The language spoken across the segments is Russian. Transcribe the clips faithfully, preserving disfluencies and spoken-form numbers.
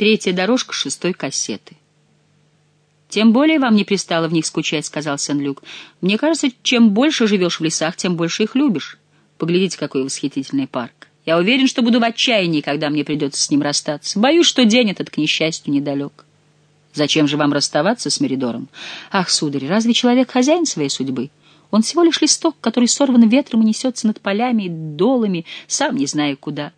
Третья дорожка шестой кассеты. «Тем более вам не пристало в них скучать», — сказал Сен-Люк. «Мне кажется, чем больше живешь в лесах, тем больше их любишь. Поглядите, какой восхитительный парк. Я уверен, что буду в отчаянии, когда мне придется с ним расстаться. Боюсь, что день этот, к несчастью, недалек». «Зачем же вам расставаться с Меридором?» «Ах, сударь, разве человек хозяин своей судьбы? Он всего лишь листок, который сорван ветром и несется над полями и долами, сам не зная куда.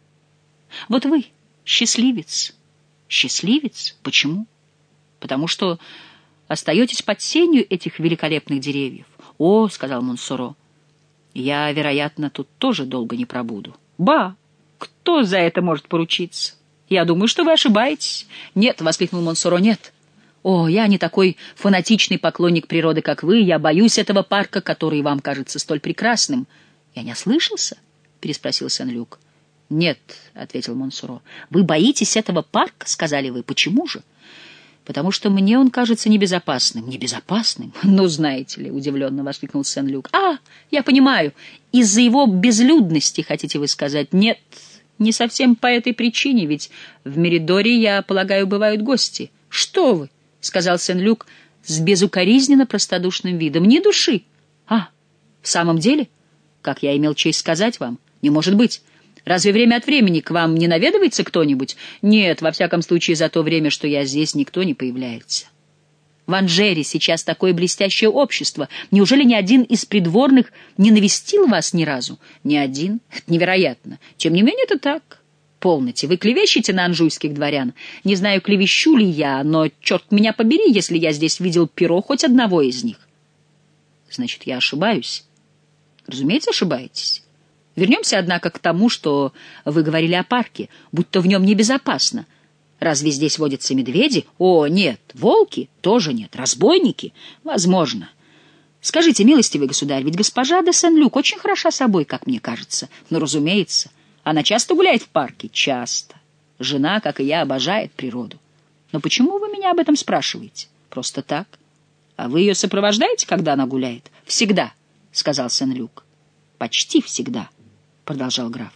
Вот вы счастливец». «Счастливец? Почему?» «Потому что остаетесь под сенью этих великолепных деревьев». «О, — сказал Монсоро, — я, вероятно, тут тоже долго не пробуду». «Ба! Кто за это может поручиться? Я думаю, что вы ошибаетесь». «Нет, — воскликнул Монсоро, — нет. О, я не такой фанатичный поклонник природы, как вы. Я боюсь этого парка, который вам кажется столь прекрасным». «Я не ослышался?» — переспросил Сен-Люк. «Нет, — ответил Монсоро. — Вы боитесь этого парка? — сказали вы. — Почему же?» «Потому что мне он кажется небезопасным». «Небезопасным? Ну, знаете ли, — удивленно воскликнул Сен-Люк. — А, я понимаю, из-за его безлюдности, хотите вы сказать?» «Нет, не совсем по этой причине, ведь в Меридоре, я полагаю, бывают гости». «Что вы? — сказал Сен-Люк с безукоризненно простодушным видом. — Ни души». «А, в самом деле? Как я имел честь сказать вам? Не может быть. Разве время от времени к вам не наведывается кто-нибудь?» «Нет, во всяком случае, за то время, что я здесь, никто не появляется». «В Анжере сейчас такое блестящее общество. Неужели ни один из придворных не навестил вас ни разу?» «Ни один? Это невероятно. Тем не менее, это так». «Полноте, вы клевещете на анжуйских дворян. Не знаю, клевещу ли я, но, черт меня побери, если я здесь видел перо хоть одного из них». «Значит, я ошибаюсь?» «Разумеется, ошибаетесь. Вернемся, однако, к тому, что вы говорили о парке, будто в нем небезопасно. Разве здесь водятся медведи? О, нет. Волки? Тоже нет. Разбойники? Возможно. Скажите, милостивый государь, ведь госпожа де Сен-Люк очень хороша собой, как мне кажется. Ну, разумеется. Она часто гуляет в парке? Часто. Жена, как и я, обожает природу. Но почему вы меня об этом спрашиваете? Просто так. А вы ее сопровождаете, когда она гуляет? Всегда, — сказал Сен-Люк. Почти всегда, — продолжал граф.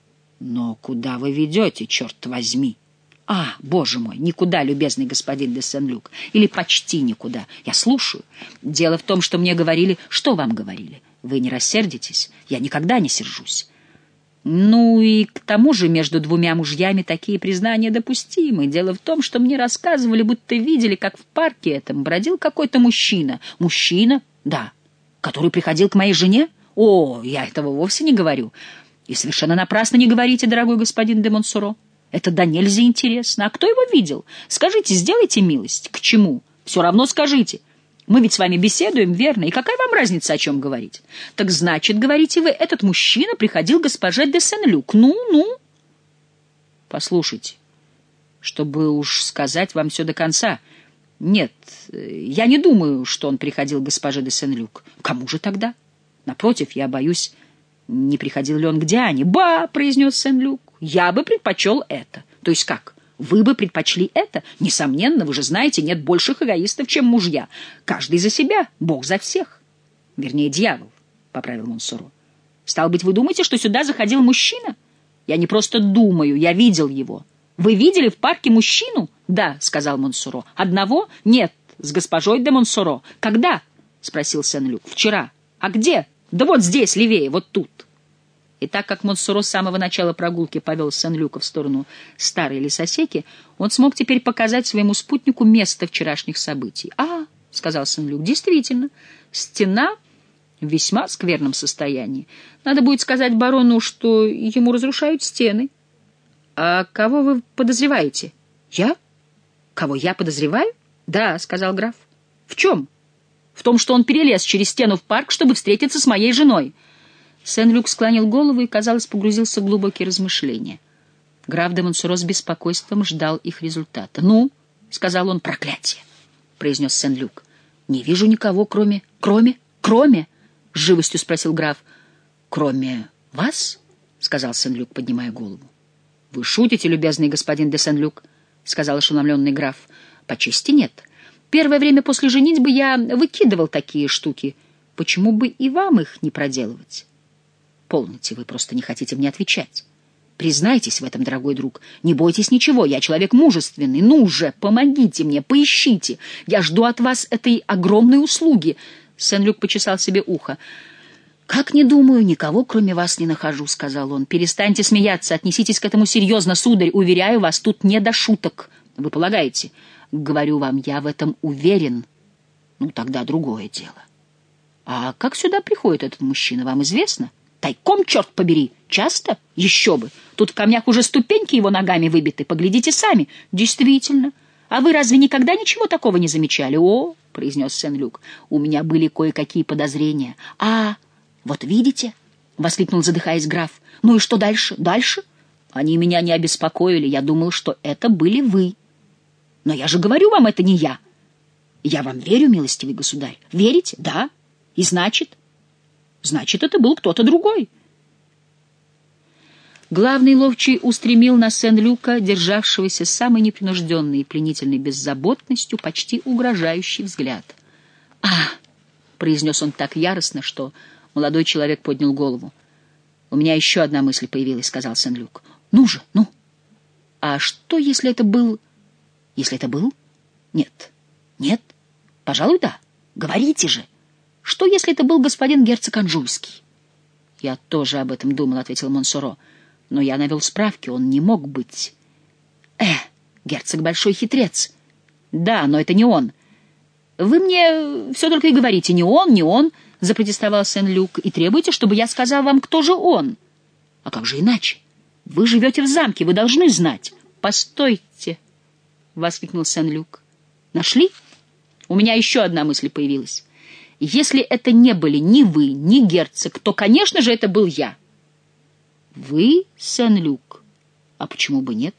«Но куда вы ведете, черт возьми?» «А, боже мой, никуда, любезный господин де Сен-Люк, или почти никуда. Я слушаю. Дело в том, что мне говорили...» «Что вам говорили? Вы не рассердитесь? Я никогда не сержусь». «Ну и к тому же между двумя мужьями такие признания допустимы. Дело в том, что мне рассказывали, будто видели, как в парке этом бродил какой-то мужчина». «Мужчина? Да. Который приходил к моей жене? О, я этого вовсе не говорю. И совершенно напрасно не говорите, дорогой господин де Монсоро. Это до нельзя интересно. А кто его видел? Скажите, сделайте милость. К чему? Все равно скажите. Мы ведь с вами беседуем, верно? И какая вам разница, о чем говорить? Так значит, говорите вы, этот мужчина приходил к госпоже де Сен-Люк. Ну-ну. Послушайте, чтобы уж сказать вам все до конца. Нет, я не думаю, что он приходил к госпоже де Сен-Люк. Кому же тогда? Напротив, я боюсь, не приходил ли он к Диане. «Ба!» — произнес Сен-Люк. «Я бы предпочел это». «То есть как? Вы бы предпочли это? Несомненно, вы же знаете, нет больших эгоистов, чем мужья. Каждый за себя, Бог за всех». «Вернее, дьявол», — поправил Монсоро. «Стало быть, вы думаете, что сюда заходил мужчина?» «Я не просто думаю, я видел его». «Вы видели в парке мужчину?» «Да», — сказал Монсоро. «Одного?» «Нет, с госпожой де Монсоро». «Когда?» — спросил Сен-Люк. «Вчера». «А где?» «Да вот здесь, левее, вот тут». И так как Монсоро с самого начала прогулки повел Сен-Люка в сторону старой лесосеки, он смог теперь показать своему спутнику место вчерашних событий. «А, — сказал Сен-Люк, — действительно, стена в весьма скверном состоянии. Надо будет сказать барону, что ему разрушают стены». «А кого вы подозреваете?» «Я? Кого я подозреваю?» «Да, — сказал граф». «В чем?» «В том, что он перелез через стену в парк, чтобы встретиться с моей женой». Сен-Люк склонил голову и, казалось, погрузился в глубокие размышления. Граф де Монсоро с беспокойством ждал их результата. «Ну, — сказал он, — проклятие, — произнес Сен-Люк. «Не вижу никого, кроме... Кроме? Кроме?» — с живостью спросил граф. «Кроме вас?» — сказал Сен-Люк, поднимая голову. «Вы шутите, любезный господин де Сен-Люк?» — сказал ошеломленный граф. «По чести нет. Первое время после женитьбы я выкидывал такие штуки. Почему бы и вам их не проделывать?» «Полноте, вы просто не хотите мне отвечать». Признайтесь в этом, дорогой друг. Не бойтесь ничего, я человек мужественный. Ну же, помогите мне, поищите. Я жду от вас этой огромной услуги. Сен-Люк почесал себе ухо. «Как не думаю, никого, кроме вас, не нахожу», — сказал он. «Перестаньте смеяться, отнеситесь к этому серьезно, сударь. Уверяю вас, тут не до шуток. Вы полагаете?» «Говорю вам, я в этом уверен. Ну, тогда другое дело». «А как сюда приходит этот мужчина, вам известно?» «Тайком, черт побери! Часто? Еще бы! Тут в камнях уже ступеньки его ногами выбиты. Поглядите сами. Действительно. А вы разве никогда ничего такого не замечали?» «О, — произнес Сен-Люк, — у меня были кое-какие подозрения». «А, вот видите?» — воскликнул, задыхаясь, граф. «Ну и что дальше? Дальше? Они меня не обеспокоили. Я думал, что это были вы. Но я же говорю вам, это не я. Я вам верю, милостивый государь. Верите? Да. И значит? Значит, это был кто-то другой». Главный ловчий устремил на Сен-Люка, державшегося с самой непринужденной и пленительной беззаботностью, почти угрожающий взгляд. «А!» — произнес он так яростно, что молодой человек поднял голову. «У меня еще одна мысль появилась», — сказал Сен-Люк. «Ну же, ну! А что, если это был... Если это был? Нет. Нет? Пожалуй, да. Говорите же! Что, если это был господин герцог Анжуйский?» «Я тоже об этом думал», — ответил Монсоро. «Но я навел справки, он не мог быть». «Э, герцог большой хитрец». «Да, но это не он». «Вы мне все только и говорите, не он, не он», — запротестовал Сен-Люк, «и требуете, чтобы я сказал вам, кто же он». «А как же иначе? Вы живете в замке, вы должны знать». «Постойте», — воскликнул Сен-Люк. «Нашли? У меня еще одна мысль появилась. Если это не были ни вы, ни герцог, то, конечно же, это был я». «Вы, Сен-Люк? А почему бы нет?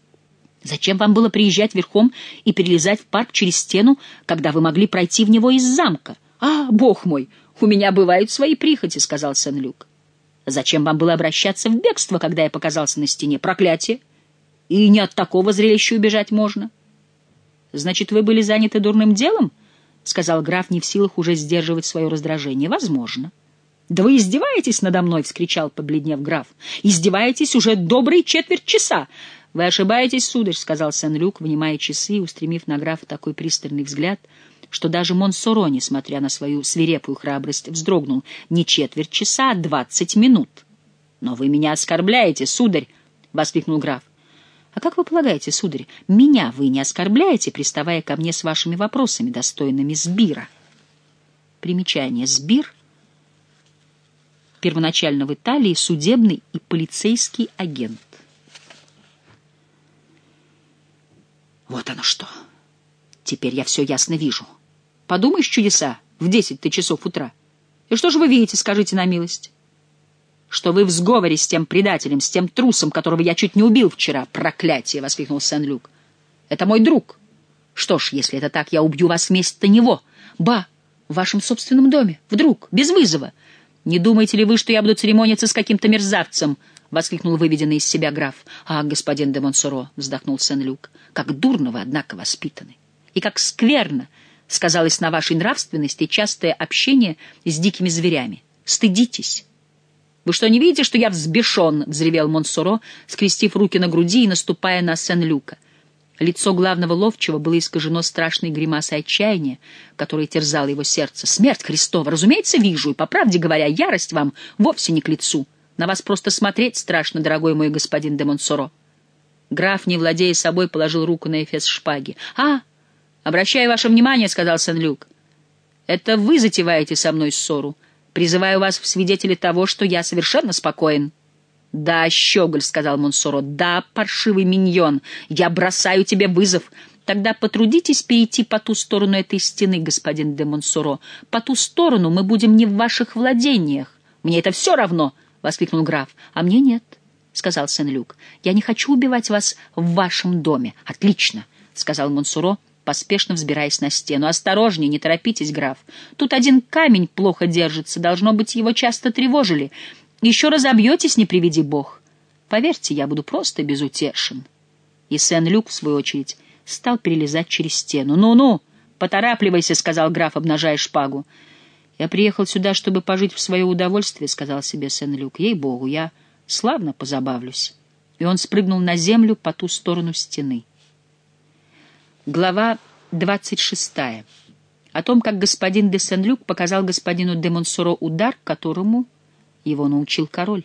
Зачем вам было приезжать верхом и перелезать в парк через стену, когда вы могли пройти в него из замка?» «А, бог мой, у меня бывают свои прихоти», — сказал Сен-Люк. «Зачем вам было обращаться в бегство, когда я показался на стене? Проклятие! И не от такого зрелища убежать можно». «Значит, вы были заняты дурным делом?» — сказал граф, не в силах уже сдерживать свое раздражение. «Возможно». «Да вы издеваетесь надо мной!» — вскричал, побледнев граф. «Издеваетесь уже добрый четверть часа!» «Вы ошибаетесь, сударь», — сказал Сен-Люк, вынимая часы и устремив на графа такой пристальный взгляд, что даже Монсоро, несмотря на свою свирепую храбрость, вздрогнул. «Не четверть часа, а двадцать минут». «Но вы меня оскорбляете, сударь!» — воскликнул граф. «А как вы полагаете, сударь, меня вы не оскорбляете, приставая ко мне с вашими вопросами, достойными сбира?» Примечание. Сбир — первоначально в Италии судебный и полицейский агент. Вот оно что. Теперь я все ясно вижу. Подумаешь, чудеса, в десять-то часов утра. И что же вы видите, скажите на милость? Что вы в сговоре с тем предателем, с тем трусом, которого я чуть не убил вчера. Проклятие! — воскликнул Сен-Люк. Это мой друг. Что ж, если это так, я убью вас вместо него. Ба, в вашем собственном доме, вдруг, без вызова. «Не думаете ли вы, что я буду церемониться с каким-то мерзавцем?» — воскликнул выведенный из себя граф. «А, господин де Монсоро», — вздохнул Сен-Люк, — «как дурно вы, однако, воспитаны. И как скверно сказалось на вашей нравственности частое общение с дикими зверями. Стыдитесь». «Вы что, не видите, что я взбешен?» — взревел Монсоро, скрестив руки на груди и наступая на Сен-Люка. Лицо главного ловчего было искажено страшной гримасой отчаяния, которая терзала его сердце. «Смерть Христова! Разумеется, вижу, и, по правде говоря, ярость вам вовсе не к лицу. На вас просто смотреть страшно, дорогой мой господин де Монсоро». Граф, не владея собой, положил руку на эфес шпаги. «А, обращаю ваше внимание, — сказал Сен-Люк, — это вы затеваете со мной ссору. Призываю вас в свидетели того, что я совершенно спокоен». «Да, щеголь, — сказал Монсоро, — да, паршивый миньон, я бросаю тебе вызов. Тогда потрудитесь перейти по ту сторону этой стены, господин де Монсоро. По ту сторону мы будем не в ваших владениях». «Мне это все равно! — воскликнул граф. «А мне нет, — сказал Сен-Люк. — Я не хочу убивать вас в вашем доме». «Отлично! — сказал Монсоро, поспешно взбираясь на стену. — Осторожнее, не торопитесь, граф. Тут один камень плохо держится, должно быть, его часто тревожили. Еще разобьетесь, не приведи бог. Поверьте, я буду просто безутешен». И Сен-Люк, в свою очередь, стал перелезать через стену. «Ну-ну, поторапливайся, — сказал граф, обнажая шпагу. «Я приехал сюда, чтобы пожить в свое удовольствие, — сказал себе Сен-Люк. — Ей-богу, я славно позабавлюсь». и он спрыгнул на землю по ту сторону стены. Глава двадцать шестая. О том, как господин де Сен-Люк показал господину де Монсоро удар, которому его научил король.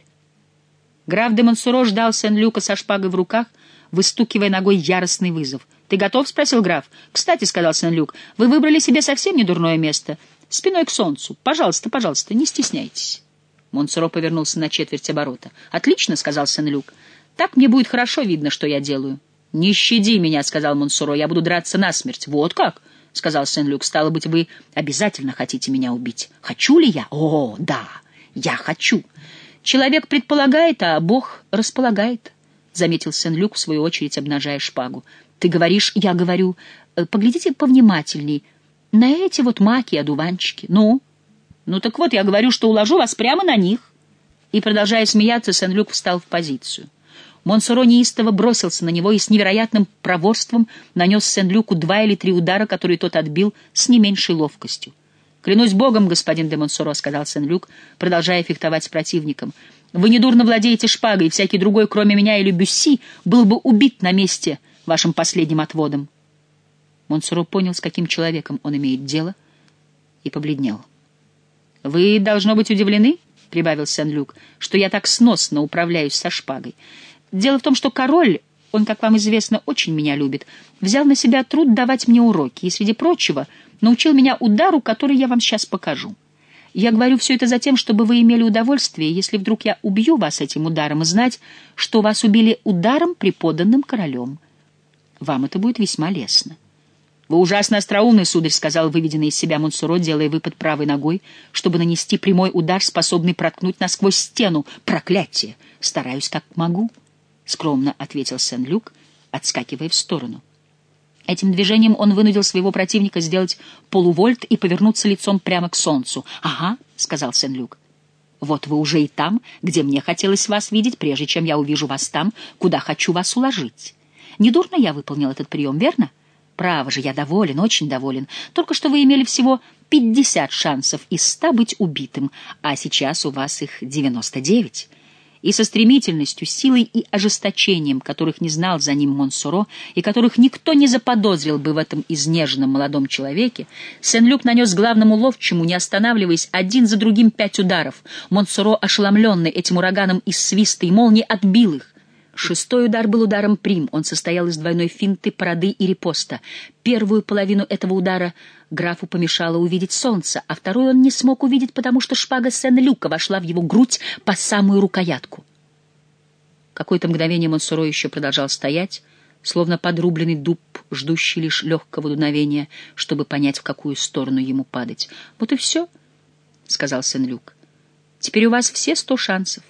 Граф де Монсоро ждал Сен-Люка со шпагой в руках, выстукивая ногой яростный вызов. «Ты готов?» — спросил граф. «Кстати, — сказал Сен-Люк, — вы выбрали себе совсем недурное место, спиной к солнцу. Пожалуйста, пожалуйста, не стесняйтесь». Монсоро повернулся на четверть оборота. «Отлично!» — сказал Сен-Люк. «Так мне будет хорошо видно, что я делаю». «Не щади меня!» — сказал Монсоро. «Я буду драться насмерть». «Вот как?» — сказал Сен-Люк. «Стало быть, вы обязательно хотите меня убить». «Хочу ли я?» «О, да, я хочу». «Человек предполагает, а Бог располагает», — заметил Сен-Люк, в свою очередь обнажая шпагу. «Ты говоришь, я говорю. Поглядите повнимательней на эти вот маки и одуванчики. Ну?» «Ну так вот, я говорю, что уложу вас прямо на них». И, продолжая смеяться, Сен-Люк встал в позицию. Монсоро неистово бросился на него и с невероятным проворством нанес Сен-Люку два или три удара, которые тот отбил с не меньшей ловкостью. «Клянусь Богом, господин де Монсоро, — сказал Сен-Люк, продолжая фехтовать с противником, — вы недурно владеете шпагой, и всякий другой, кроме меня или Бюсси, был бы убит на месте вашим последним отводом». Монсоро понял, с каким человеком он имеет дело, и побледнел. «Вы, должно быть, удивлены, — прибавил Сен-Люк, — что я так сносно управляюсь со шпагой. Дело в том, что король, он, как вам известно, очень меня любит, взял на себя труд давать мне уроки и, среди прочего, научил меня удару, который я вам сейчас покажу. Я говорю все это за тем, чтобы вы имели удовольствие, если вдруг я убью вас этим ударом, и знать, что вас убили ударом, преподанным королем. Вам это будет весьма лестно». «Вы ужасно остроумный, сударь, — сказал выведенный из себя Монсоро, делая выпад правой ногой, чтобы нанести прямой удар, способный проткнуть насквозь стену. Проклятие! Стараюсь, как могу», — скромно ответил Сен-Люк, отскакивая в сторону. Этим движением он вынудил своего противника сделать полувольт и повернуться лицом прямо к солнцу. «Ага», — сказал Сен-Люк, — «вот вы уже и там, где мне хотелось вас видеть, прежде чем я увижу вас там, куда хочу вас уложить. Недурно я выполнил этот прием, верно? Право же, я доволен, очень доволен. Только что вы имели всего пятьдесят шансов из ста быть убитым, а сейчас у вас их девяносто девять». И со стремительностью, силой и ожесточением, которых не знал за ним Монсоро, и которых никто не заподозрил бы в этом изнеженном молодом человеке, Сен-Люк нанес главному ловчему, не останавливаясь, один за другим пять ударов. Монсоро, ошеломленный этим ураганом из свиста и молнии, отбил их. Шестой удар был ударом прим. Он состоял из двойной финты, парады и рипоста. Первую половину этого удара графу помешало увидеть солнце, а вторую он не смог увидеть, потому что шпага Сен-Люка вошла в его грудь по самую рукоятку. Какое-то мгновение Монсоро еще продолжал стоять, словно подрубленный дуб, ждущий лишь легкого дуновения, чтобы понять, в какую сторону ему падать. «Вот и все», — сказал Сен-Люк. «Теперь у вас все сто шансов.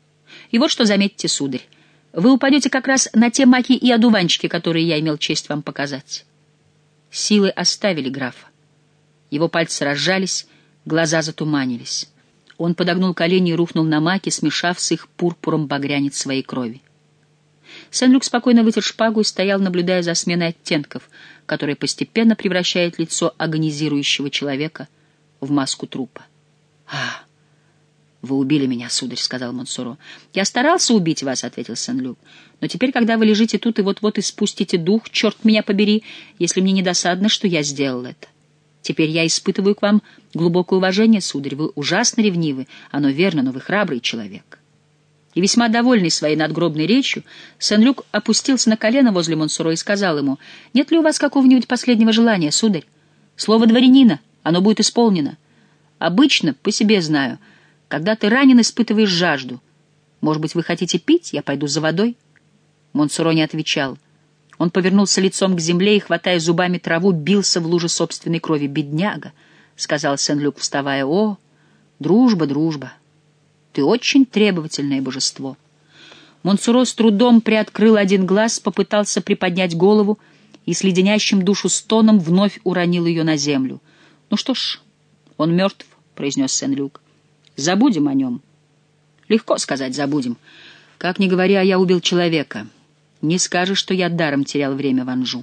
И вот что заметьте, сударь. Вы упадете как раз на те маки и одуванчики, которые я имел честь вам показать». Силы оставили графа. Его пальцы разжались, глаза затуманились. Он подогнул колени и рухнул на маки, смешав с их пурпуром багрянец своей крови. Сен-Люк спокойно вытер шпагу и стоял, наблюдая за сменой оттенков, которая постепенно превращает лицо агонизирующего человека в маску трупа. «А, вы убили меня, сударь», — сказал Монсоро. «Я старался убить вас», — ответил Сен-Люк. «Но теперь, когда вы лежите тут и вот-вот испустите дух, черт меня побери, если мне не досадно, что я сделал это. Теперь я испытываю к вам глубокое уважение, сударь. Вы ужасно ревнивы, оно верно, но вы храбрый человек». И весьма довольный своей надгробной речью, Сен-Люк опустился на колено возле Монсоро и сказал ему: «Нет ли у вас какого-нибудь последнего желания, сударь? Слово дворянина, оно будет исполнено. Обычно, по себе знаю, когда ты ранен, испытываешь жажду. Может быть, вы хотите пить? Я пойду за водой». Монсоро не отвечал. Он повернулся лицом к земле и, хватая зубами траву, бился в луже собственной крови. «Бедняга», — сказал Сен-Люк, вставая. «О, дружба, дружба! Ты очень требовательное божество». Монсоро с трудом приоткрыл один глаз, попытался приподнять голову и с леденящим душу стоном вновь уронил ее на землю. «Ну что ж, он мертв», — произнес Сен-Люк. «Забудем о нем». «Легко сказать, забудем. Как ни говоря, я убил человека. Не скажешь, что я даром терял время в Анжу».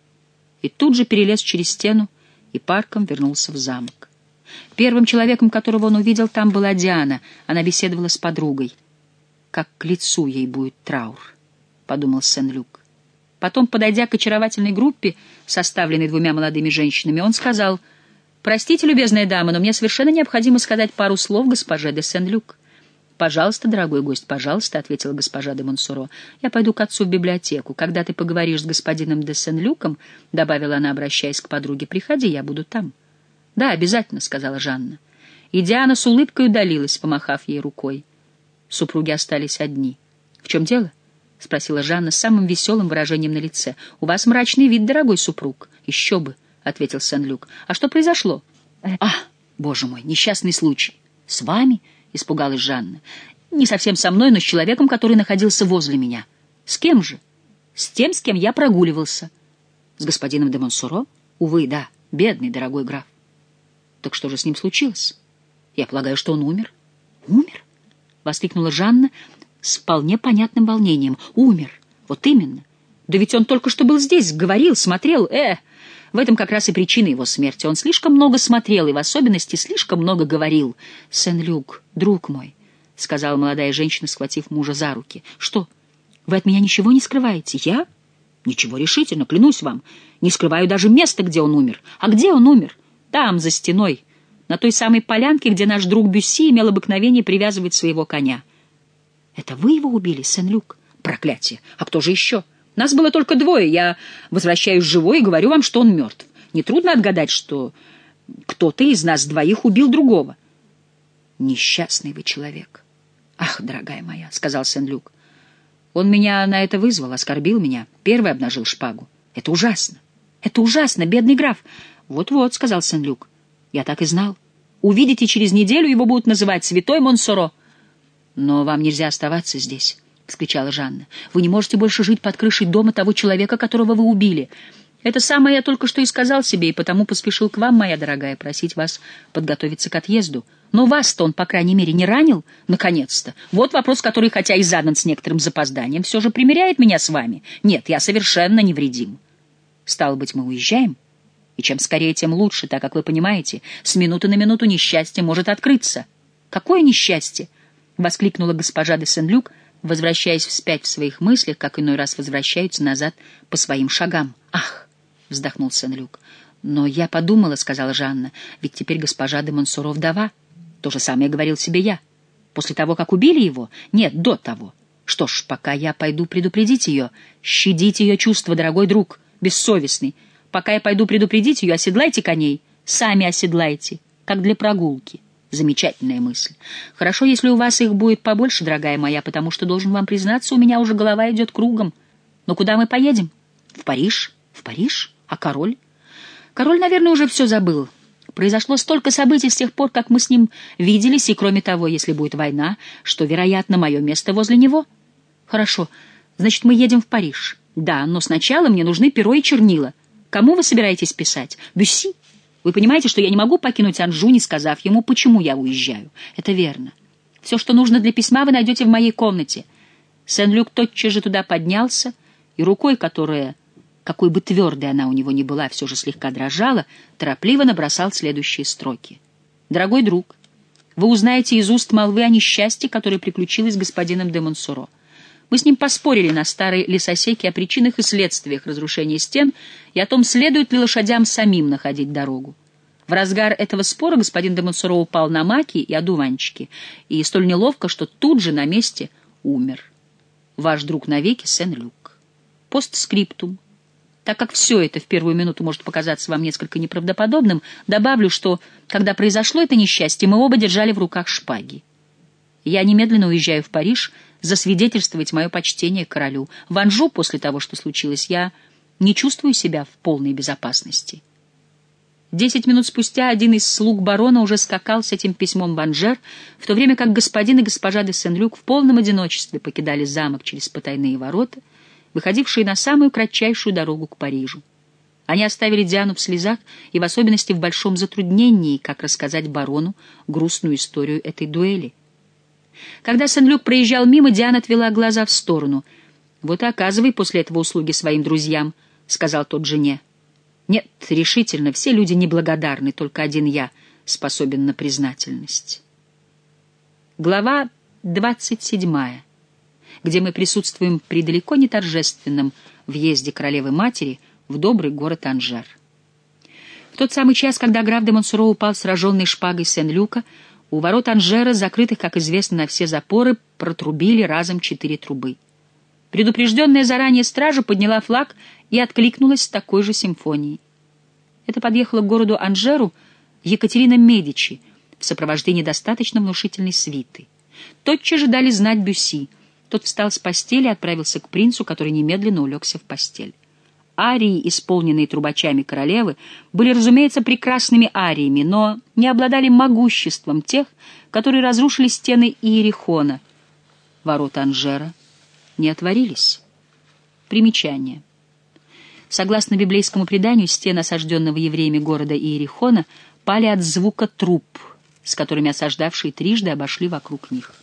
И тут же перелез через стену и парком вернулся в замок. Первым человеком, которого он увидел там, была Диана. Она беседовала с подругой. Как к лицу ей будет траур. подумал Сен-Люк. Потом, подойдя к очаровательной группе, составленной двумя молодыми женщинами, он сказал: «Простите, любезная дама, но мне совершенно необходимо сказать пару слов госпоже де Сен-Люк». «Пожалуйста, дорогой гость, пожалуйста», — ответила госпожа де Монсоро. «Я пойду к отцу в библиотеку. Когда ты поговоришь с господином де Сен-Люком, — добавила она, обращаясь к подруге, — приходи, я буду там». «Да, обязательно», — сказала Жанна. И Диана с улыбкой удалилась, помахав ей рукой. Супруги остались одни. «В чем дело?» — спросила Жанна с самым веселым выражением на лице. «У вас мрачный вид, дорогой супруг». «Еще бы», — ответил Сен-Люк. «А что произошло?» «А, боже мой, несчастный случай». «С вами?» — испугалась Жанна. «Не совсем со мной, но с человеком, который находился возле меня». «С кем же?» «С тем, с кем я прогуливался». «С господином де Монсоро?» «Увы, да, бедный, дорогой граф». «Так что же с ним случилось?» «Я полагаю, что он умер». «Умер?» — воскликнула Жанна с вполне понятным волнением. «Умер. Вот именно. Да ведь он только что был здесь, говорил, смотрел. Э, в этом как раз и причина его смерти. Он слишком много смотрел и в особенности слишком много говорил». «Сен-Люк, друг мой», — сказала молодая женщина, схватив мужа за руки. «Что, вы от меня ничего не скрываете?» «Я? Ничего решительно, клянусь вам. Не скрываю даже места, где он умер. А где он умер? Там, за стеной, на той самой полянке, где наш друг Бюсси имел обыкновение привязывать своего коня». «Это вы его убили, Сен-Люк?» «Проклятие! А кто же еще? Нас было только двое. Я возвращаюсь живой и говорю вам, что он мертв. Нетрудно отгадать, что кто-то из нас двоих убил другого». «Несчастный вы человек». «Ах, дорогая моя», — сказал Сен-Люк. «Он меня на это вызвал, оскорбил меня. Первый обнажил шпагу. Это ужасно. Это ужасно, бедный граф». «Вот-вот», — сказал Сен-Люк. «Я так и знал. Увидите, через неделю его будут называть святой Монсоро». «Но вам нельзя оставаться здесь», — вскричала Жанна. «Вы не можете больше жить под крышей дома того человека, которого вы убили. Это самое я только что и сказал себе, и потому поспешил к вам, моя дорогая, просить вас подготовиться к отъезду. Но вас-то он, по крайней мере, не ранил? Наконец-то. Вот вопрос, который, хотя и задан с некоторым запозданием, все же примиряет меня с вами. Нет, я совершенно невредим. Стало быть, мы уезжаем? И чем скорее, тем лучше, так как вы понимаете, с минуты на минуту несчастье может открыться». «Какое несчастье?» — воскликнула госпожа де Сен-Люк, возвращаясь вспять в своих мыслях, как иной раз возвращаются назад по своим шагам. «Ах!» — вздохнул Сен-Люк. «Но я подумала, — сказала Жанна, — ведь теперь госпожа де Монсоро вдова. То же самое говорил себе я. После того, как убили его? Нет, до того. Что ж, пока я пойду предупредить ее. Щадите ее чувства, дорогой друг, бессовестный. Пока я пойду предупредить ее, оседлайте коней. Сами оседлайте, как для прогулки». Замечательная мысль. Хорошо, если у вас их будет побольше, дорогая моя, потому что, должен вам признаться, у меня уже голова идет кругом. Но куда мы поедем? В Париж? В Париж? А король? Король, наверное, уже все забыл. Произошло столько событий с тех пор, как мы с ним виделись, и, кроме того, если будет война, что, вероятно, мое место возле него. Хорошо, значит, мы едем в Париж. Да, но сначала мне нужны перо и чернила. Кому вы собираетесь писать? Бюсси? Вы понимаете, что я не могу покинуть Анжу, не сказав ему, почему я уезжаю. Это верно. Все, что нужно для письма, вы найдете в моей комнате. Сен-Люк тотчас же туда поднялся, и рукой, которая, какой бы твердой она у него ни была, все же слегка дрожала, торопливо набросал следующие строки. «Дорогой друг, вы узнаете из уст молвы о несчастье, которое приключилось с господином де Монсоро. Мы с ним поспорили на старой лесосеке о причинах и следствиях разрушения стен и о том, следует ли лошадям самим находить дорогу. В разгар этого спора господин де Монсоро упал на маки и одуванчики, и столь неловко, что тут же на месте умер. Ваш друг навеки Сен-Люк. Постскриптум. Так как все это в первую минуту может показаться вам несколько неправдоподобным, добавлю, что, когда произошло это несчастье, мы оба держали в руках шпаги. Я немедленно уезжаю в Париж засвидетельствовать мое почтение к королю. В Анжу, после того, что случилось, я не чувствую себя в полной безопасности». Десять минут спустя один из слуг барона уже скакал с этим письмом в Анжер, в то время как господин и госпожа де Сен-Люк в полном одиночестве покидали замок через потайные ворота, выходившие на самую кратчайшую дорогу к Парижу. Они оставили Диану в слезах и в особенности в большом затруднении, как рассказать барону грустную историю этой дуэли. Когда Сен-Люк проезжал мимо, Диана отвела глаза в сторону. «Вот и оказывай после этого услуги своим друзьям», — сказал тот жене. «Нет, решительно, все люди неблагодарны, только один я способен на признательность». Глава двадцать седьмая. где мы присутствуем при далеко не торжественном въезде королевы-матери в добрый город Анжер. В тот самый час, когда граф де Монсоро упал сраженный шпагой Сен-Люка, у ворот Анжера, закрытых, как известно, на все запоры, протрубили разом четыре трубы. Предупрежденная заранее стража подняла флаг и откликнулась с такой же симфонией. Это подъехала к городу Анжеру Екатерина Медичи в сопровождении достаточно внушительной свиты. Тотчас же дали знать Бюсси. Тот встал с постели и отправился к принцу, который немедленно улегся в постель. Арии, исполненные трубачами королевы, были, разумеется, прекрасными ариями, но не обладали могуществом тех, которые разрушили стены Иерихона. Ворота Анжера не отворились. Примечание. Согласно библейскому преданию, стены осажденного евреями города Иерихона пали от звука труб, с которыми осаждавшие трижды обошли вокруг них.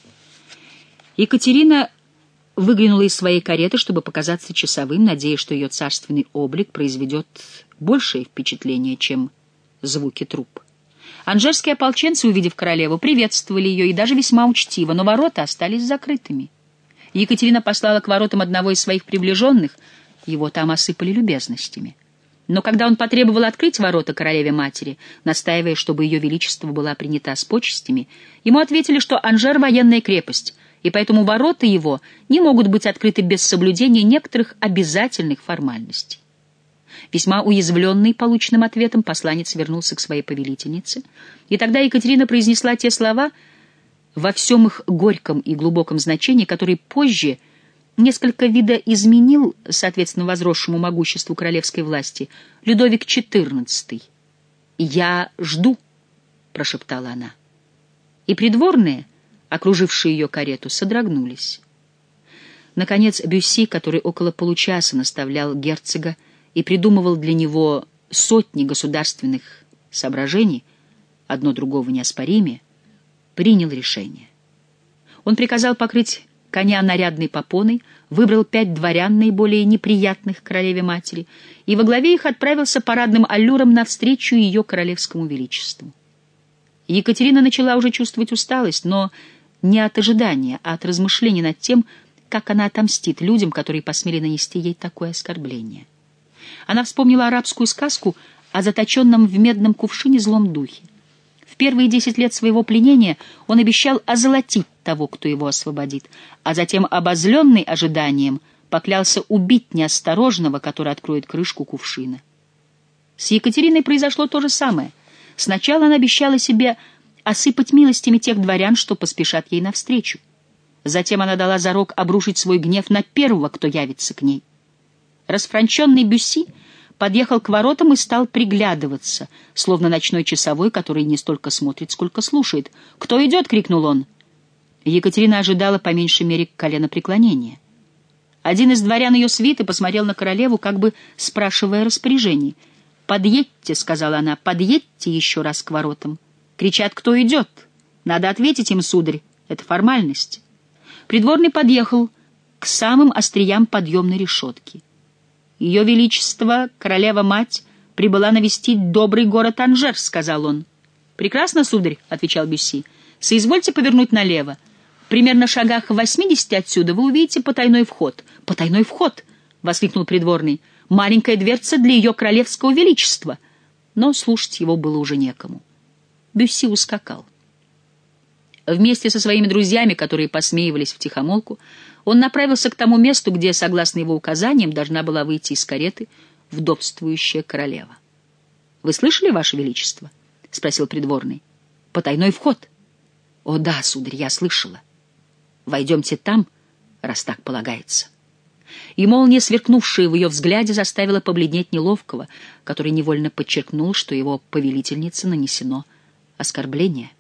Екатерина выглянула из своей кареты, чтобы показаться часовым, надеясь, что ее царственный облик произведет большее впечатление, чем звуки труб. Анжерские ополченцы, увидев королеву, приветствовали ее и даже весьма учтиво, но ворота остались закрытыми. Екатерина послала к воротам одного из своих приближенных, его там осыпали любезностями. Но когда он потребовал открыть ворота королеве-матери, настаивая, чтобы ее величество была принята с почестями, ему ответили, что Анжер — военная крепость, и поэтому ворота его не могут быть открыты без соблюдения некоторых обязательных формальностей. Весьма уязвленный полученным ответом, посланец вернулся к своей повелительнице, и тогда Екатерина произнесла те слова во всем их горьком и глубоком значении, которые позже несколько видоизменил, соответственно возросшему могуществу королевской власти, Людовик четырнадцатый. «Я жду», — прошептала она. И придворные, окружившие ее карету, содрогнулись. Наконец Бюсси, который около получаса наставлял герцога и придумывал для него сотни государственных соображений, одно другого неоспоримее, принял решение. Он приказал покрыть коня нарядной попоной, выбрал пять дворян, наиболее неприятных королеве-матери, и во главе их отправился парадным аллюром навстречу ее королевскому величеству. Екатерина начала уже чувствовать усталость, но не от ожидания, а от размышлений над тем, как она отомстит людям, которые посмели нанести ей такое оскорбление. Она вспомнила арабскую сказку о заточенном в медном кувшине злом духе. В первые десять лет своего пленения он обещал озолотить того, кто его освободит, а затем, обозленный ожиданием, поклялся убить неосторожного, который откроет крышку кувшина. С Екатериной произошло то же самое. Сначала она обещала себе осыпать милостями тех дворян, что поспешат ей навстречу. Затем она дала зарок обрушить свой гнев на первого, кто явится к ней. Расфранченный Бюсси подъехал к воротам и стал приглядываться, словно ночной часовой, который не столько смотрит, сколько слушает. «Кто идет?» — крикнул он. Екатерина ожидала по меньшей мере коленопреклонения. Один из дворян ее свиты посмотрел на королеву, как бы спрашивая распоряжений. «Подъедьте», — сказала она, — «подъедьте еще раз к воротам». Кричат: «Кто идет?» Надо ответить им, сударь, это формальность. Придворный подъехал к самым остриям подъемной решетки. «Ее Величество, королева-мать, прибыла навестить добрый город Анжер», — сказал он. «Прекрасно, сударь», — отвечал Бюсси. «Соизвольте повернуть налево. Примерно в шагах в восьмидесяти отсюда вы увидите потайной вход». «Потайной вход!» — воскликнул придворный. «Маленькая дверца для ее королевского величества». Но слушать его было уже некому. Бюсси ускакал. Вместе со своими друзьями, которые посмеивались втихомолку, он направился к тому месту, где, согласно его указаниям, должна была выйти из кареты вдовствующая королева. «Вы слышали, Ваше Величество?» — спросил придворный. «Потайной вход». «О да, сударь, я слышала. Войдемте там, раз так полагается». И молния, сверкнувшая в ее взгляде, заставила побледнеть неловкого, который невольно подчеркнул, что его повелительнице нанесено оскорбление.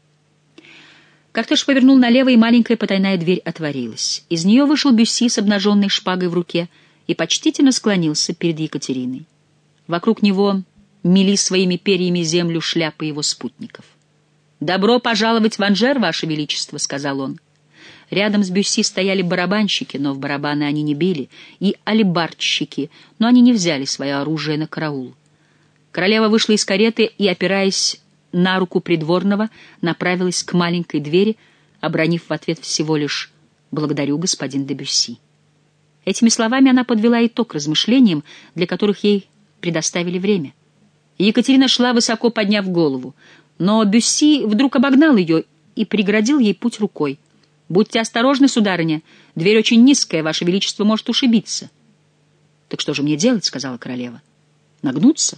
Кортеж повернул налево, и маленькая потайная дверь отворилась. Из нее вышел Бюсси с обнаженной шпагой в руке и почтительно склонился перед Екатериной. Вокруг него мели своими перьями землю шляпы его спутников. «Добро пожаловать в Анжер, Ваше Величество», — сказал он. Рядом с Бюсси стояли барабанщики, но в барабаны они не били, и алебардщики, но они не взяли свое оружие на караул. Королева вышла из кареты и, опираясь на руку придворного, направилась к маленькой двери, обронив в ответ всего лишь «Благодарю, господин де Бюсси». Этими словами она подвела итог размышлениям, для которых ей предоставили время. Екатерина шла, высоко подняв голову, но Бюсси вдруг обогнал ее и преградил ей путь рукой. «Будьте осторожны, сударыня, дверь очень низкая, ваше величество может ушибиться». «Так что же мне делать?» — сказала королева. «Нагнуться?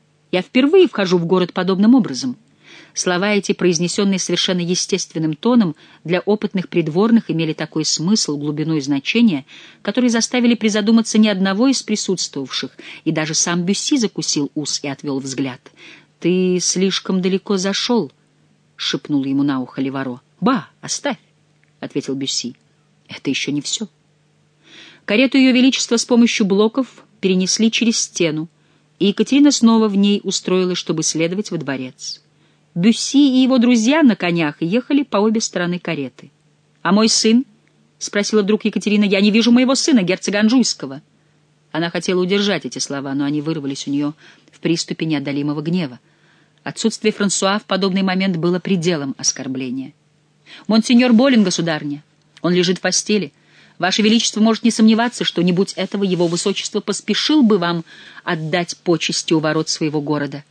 Я впервые вхожу в город подобным образом». Слова эти, произнесенные совершенно естественным тоном, для опытных придворных имели такой смысл, глубину и значение, которые заставили призадуматься ни одного из присутствовавших, и даже сам Бюсси закусил ус и отвел взгляд. «Ты слишком далеко зашел», — шепнул ему на ухо Леваро. «Ба, оставь», — ответил Бюсси. «Это еще не все». Карету Ее Величества с помощью блоков перенесли через стену, и Екатерина снова в ней устроилась, чтобы следовать во дворец. Бюсси и его друзья на конях ехали по обе стороны кареты. «А мой сын?» — спросила вдруг Екатерина. «Я не вижу моего сына, герцога Анжуйского». Она хотела удержать эти слова, но они вырвались у нее в приступе неодолимого гнева. Отсутствие Франсуа в подобный момент было пределом оскорбления. «Монсеньор болен, государня. Он лежит в постели. Ваше Величество может не сомневаться, что, не будь этого, его высочество поспешил бы вам отдать почести у ворот своего города».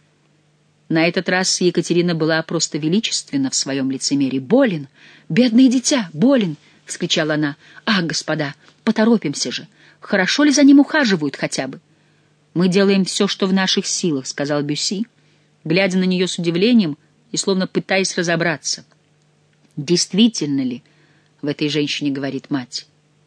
На этот раз Екатерина была просто величественна в своем лицемерии. «Болен! Бедное дитя! Болен!» — вскричала она. «Ах, господа, поторопимся же! Хорошо ли за ним ухаживают хотя бы?» «Мы делаем все, что в наших силах», — сказал Бюсси, глядя на нее с удивлением и словно пытаясь разобраться. «Действительно ли в этой женщине говорит мать?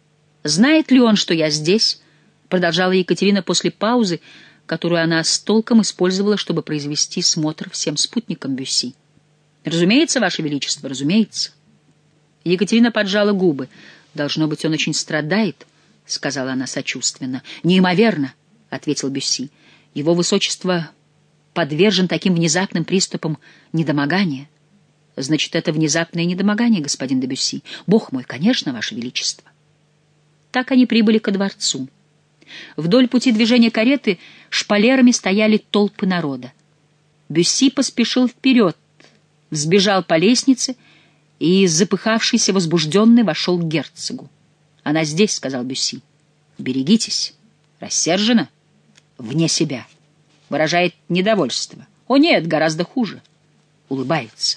Знает ли он, что я здесь?» — продолжала Екатерина после паузы, которую она с толком использовала, чтобы произвести смотр всем спутникам Бюсси. «Разумеется, Ваше Величество, разумеется». Екатерина поджала губы. «Должно быть, он очень страдает», — сказала она сочувственно. «Неимоверно», — ответил Бюсси. «Его высочество подвержен таким внезапным приступам недомогания». «Значит, это внезапное недомогание, господин де Бюсси?» «Бог мой, конечно, Ваше Величество». Так они прибыли ко дворцу. Вдоль пути движения кареты шпалерами стояли толпы народа. Бюсси поспешил вперед, взбежал по лестнице и, запыхавшийся, возбужденный, вошел к герцогу. «Она здесь», — сказал Бюсси. «Берегитесь». Рассержена? Вне себя. Выражает недовольство. О нет, гораздо хуже. Улыбается.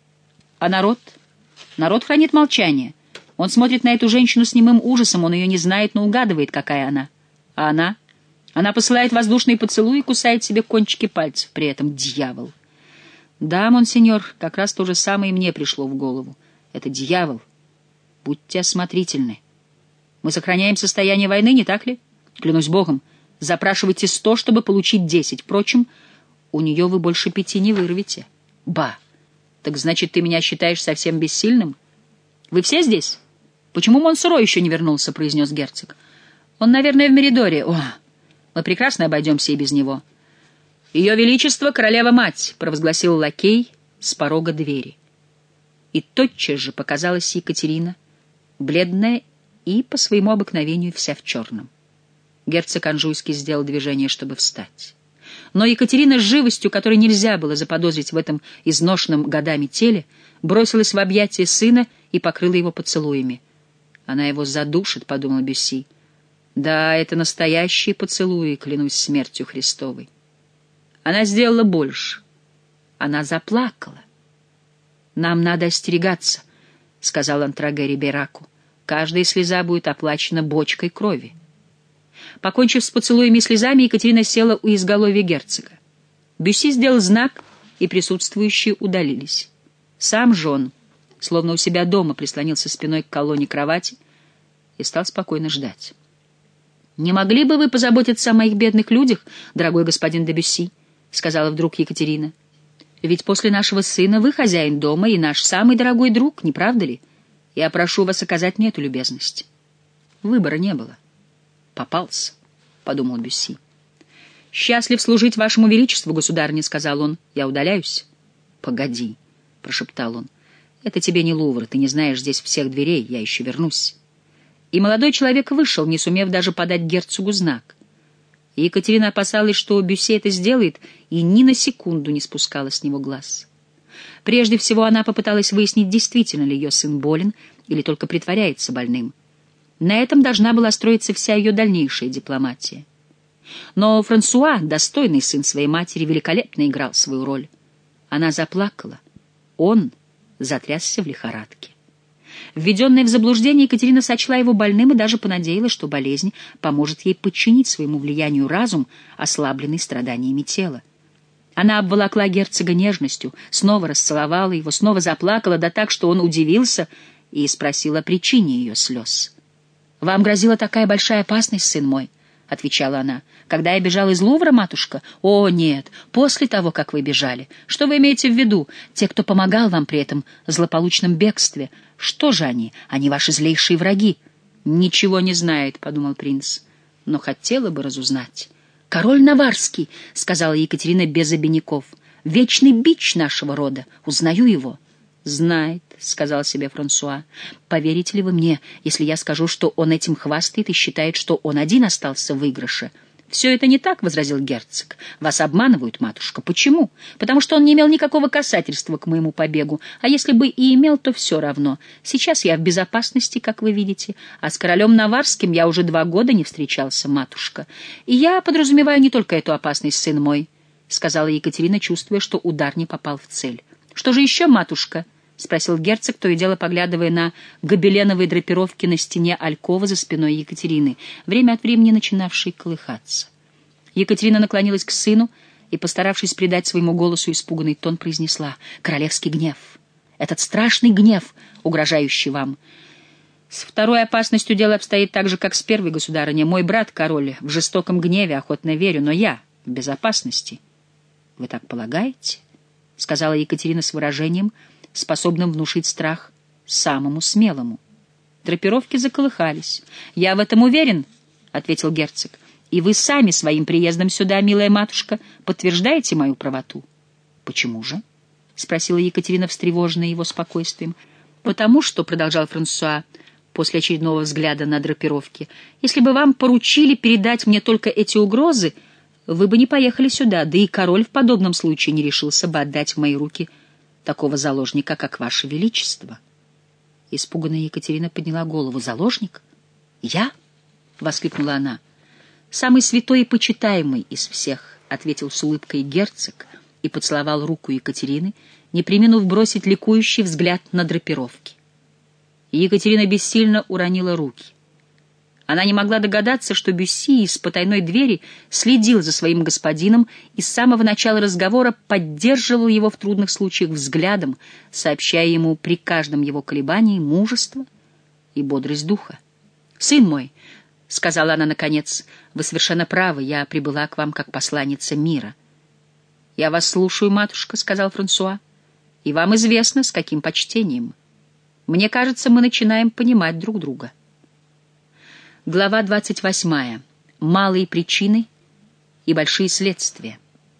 А народ? Народ хранит молчание. Он смотрит на эту женщину с немым ужасом, он ее не знает, но угадывает, какая она. А она? Она посылает воздушные поцелуи и кусает себе кончики пальцев. При этом дьявол. Да, монсеньор, как раз то же самое и мне пришло в голову. Это дьявол. Будьте осмотрительны. Мы сохраняем состояние войны, не так ли? Клянусь Богом, запрашивайте сто, чтобы получить десять. Впрочем, у нее вы больше пяти не вырвете. Ба! Так значит, ты меня считаешь совсем бессильным? Вы все здесь? Почему Монсоро еще не вернулся, произнес герцог. Он, наверное, в Меридоре. О, мы прекрасно обойдемся и без него. Ее Величество, королева-мать, провозгласил лакей с порога двери. И тотчас же показалась Екатерина, бледная и, по своему обыкновению, вся в черном. Герцог Анжуйский сделал движение, чтобы встать. Но Екатерина с живостью, которой нельзя было заподозрить в этом изношенном годами теле, бросилась в объятия сына и покрыла его поцелуями. «Она его задушит», — подумал Бюсси. «Да, это настоящие поцелуи, клянусь смертью Христовой». Она сделала больше. Она заплакала. «Нам надо остерегаться», — сказал Антраге Рибераку. «Каждая слеза будет оплачена бочкой крови». Покончив с поцелуями и слезами, Екатерина села у изголовья герцога. Бюсси сделал знак, и присутствующие удалились. Сам же он, словно у себя дома, прислонился спиной к колонне кровати и стал спокойно ждать. «Не могли бы вы позаботиться о моих бедных людях, дорогой господин де Бюсси?» — сказала вдруг Екатерина. «Ведь после нашего сына вы хозяин дома и наш самый дорогой друг, не правда ли? Я прошу вас оказать мне эту любезность». Выбора не было. «Попался», — подумал Бюсси. «Счастлив служить вашему величеству, государыня», — сказал он. «Я удаляюсь». «Погоди», — прошептал он. «Это тебе не Лувр, ты не знаешь здесь всех дверей, я еще вернусь». И молодой человек вышел, не сумев даже подать герцогу знак. И Екатерина опасалась, что Бюсси это сделает, и ни на секунду не спускала с него глаз. Прежде всего она попыталась выяснить, действительно ли ее сын болен, или только притворяется больным. На этом должна была строиться вся ее дальнейшая дипломатия. Но Франсуа, достойный сын своей матери, великолепно играл свою роль. Она заплакала. Он затрясся в лихорадке. Введенная в заблуждение, Екатерина сочла его больным и даже понадеялась, что болезнь поможет ей подчинить своему влиянию разум, ослабленный страданиями тела. Она обволокла герцога нежностью, снова расцеловала его, снова заплакала, да так, что он удивился и спросил о причине ее слез. «Вам грозила такая большая опасность, сын мой?» — отвечала она. «Когда я бежала из Лувра, матушка?» «О, нет, после того, как вы бежали. Что вы имеете в виду? Те, кто помогал вам при этом злополучном бегстве. Что же они? Они ваши злейшие враги». «Ничего не знает», — подумал принц, — «но хотела бы разузнать». «Король Наварский», — сказала Екатерина без обиняков, — «вечный бич нашего рода. Узнаю его». «Знает», — сказал себе Франсуа. «Поверите ли вы мне, если я скажу, что он этим хвастает и считает, что он один остался в выигрыше?» «Все это не так», — возразил герцог. «Вас обманывают, матушка. Почему? Потому что он не имел никакого касательства к моему побегу. А если бы и имел, то все равно. Сейчас я в безопасности, как вы видите, а с королем Наварским я уже два года не встречался, матушка. И я подразумеваю не только эту опасность, сын мой», — сказала Екатерина, чувствуя, что удар не попал в цель. «Что же еще, матушка?» — спросил герцог, то и дело поглядывая на гобеленовые драпировки на стене алькова за спиной Екатерины, время от времени начинавшей колыхаться. Екатерина наклонилась к сыну и, постаравшись придать своему голосу испуганный тон, произнесла: «Королевский гнев! Этот страшный гнев, угрожающий вам! С второй опасностью дело обстоит так же, как с первой, государыня. Мой брат, король, в жестоком гневе, охотно верю, но я в безопасности». «Вы так полагаете?» — сказала Екатерина с выражением, способным внушить страх самому смелому. Драпировки заколыхались. «Я в этом уверен», — ответил герцог. «И вы сами своим приездом сюда, милая матушка, подтверждаете мою правоту». «Почему же?» — спросила Екатерина, встревоженная его спокойствием. «Потому что», — продолжал Франсуа после очередного взгляда на драпировки, «если бы вам поручили передать мне только эти угрозы, вы бы не поехали сюда, да и король в подобном случае не решился бы отдать в мои руки такого заложника, как ваше величество». Испуганная Екатерина подняла голову. «Заложник? Я?» — воскликнула она. «Самый святой и почитаемый из всех», — ответил с улыбкой герцог и поцеловал руку Екатерины, не преминув бросить ликующий взгляд на драпировки. Екатерина бессильно уронила руки. Она не могла догадаться, что Бюсси из потайной двери следил за своим господином и с самого начала разговора поддерживал его в трудных случаях взглядом, сообщая ему при каждом его колебании мужество и бодрость духа. «Сын мой», — сказала она наконец, — «вы совершенно правы, я прибыла к вам как посланница мира». «Я вас слушаю, матушка», — сказал Франсуа, — «и вам известно, с каким почтением. Мне кажется, мы начинаем понимать друг друга». Глава двадцать восьмая. Малые причины и большие следствия.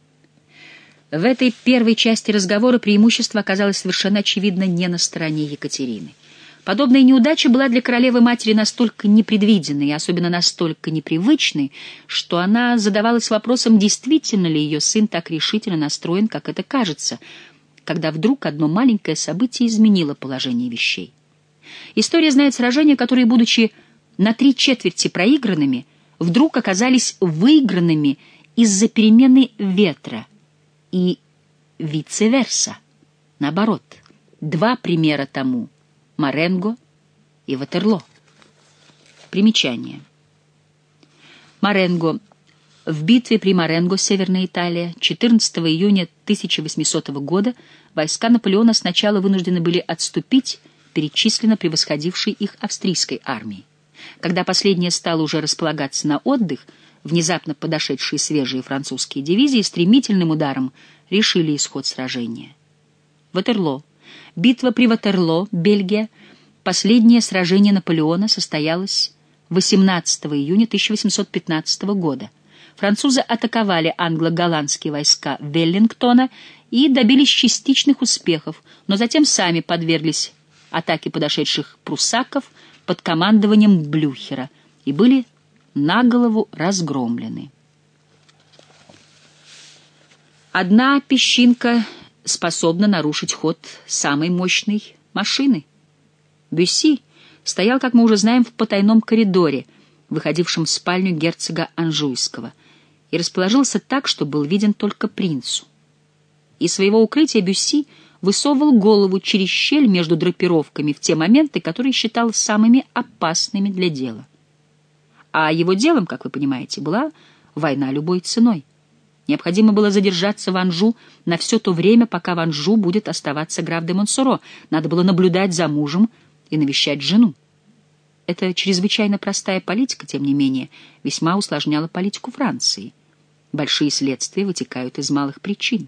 В этой первой части разговора преимущество оказалось совершенно очевидно не на стороне Екатерины. Подобная неудача была для королевы-матери настолько непредвиденной и особенно настолько непривычной, что она задавалась вопросом, действительно ли ее сын так решительно настроен, как это кажется, когда вдруг одно маленькое событие изменило положение вещей. История знает сражения, которые, будучи на три четверти проигранными, вдруг оказались выигранными из-за перемены ветра, и вице-верса, наоборот. Два примера тому — Маренго и Ватерлоо. Примечание. Маренго. В битве при Маренго, Северная Италия, четырнадцатого июня тысяча восьмисотого года войска Наполеона сначала вынуждены были отступить перед численно превосходившей их австрийской армией. Когда последняя стала уже располагаться на отдых, внезапно подошедшие свежие французские дивизии стремительным ударом решили исход сражения. Ватерлоо. Битва при Ватерлоо, Бельгия. Последнее сражение Наполеона состоялось восемнадцатого июня тысяча восемьсот пятнадцатого года. Французы атаковали англо-голландские войска Веллингтона и добились частичных успехов, но затем сами подверглись атаке подошедших пруссаков под командованием Блюхера и были на голову разгромлены. Одна песчинка способна нарушить ход самой мощной машины. Бюсси стоял, как мы уже знаем, в потайном коридоре, выходившем в спальню герцога Анжуйского, и расположился так, что был виден только принцу. Из своего укрытия Бюсси высовывал голову через щель между драпировками в те моменты, которые считал самыми опасными для дела. А его делом, как вы понимаете, была война любой ценой. Необходимо было задержаться в Анжу на все то время, пока в Анжу будет оставаться граф де Монсоро. Надо было наблюдать за мужем и навещать жену. Эта чрезвычайно простая политика, тем не менее, весьма усложняла политику Франции. Большие следствия вытекают из малых причин.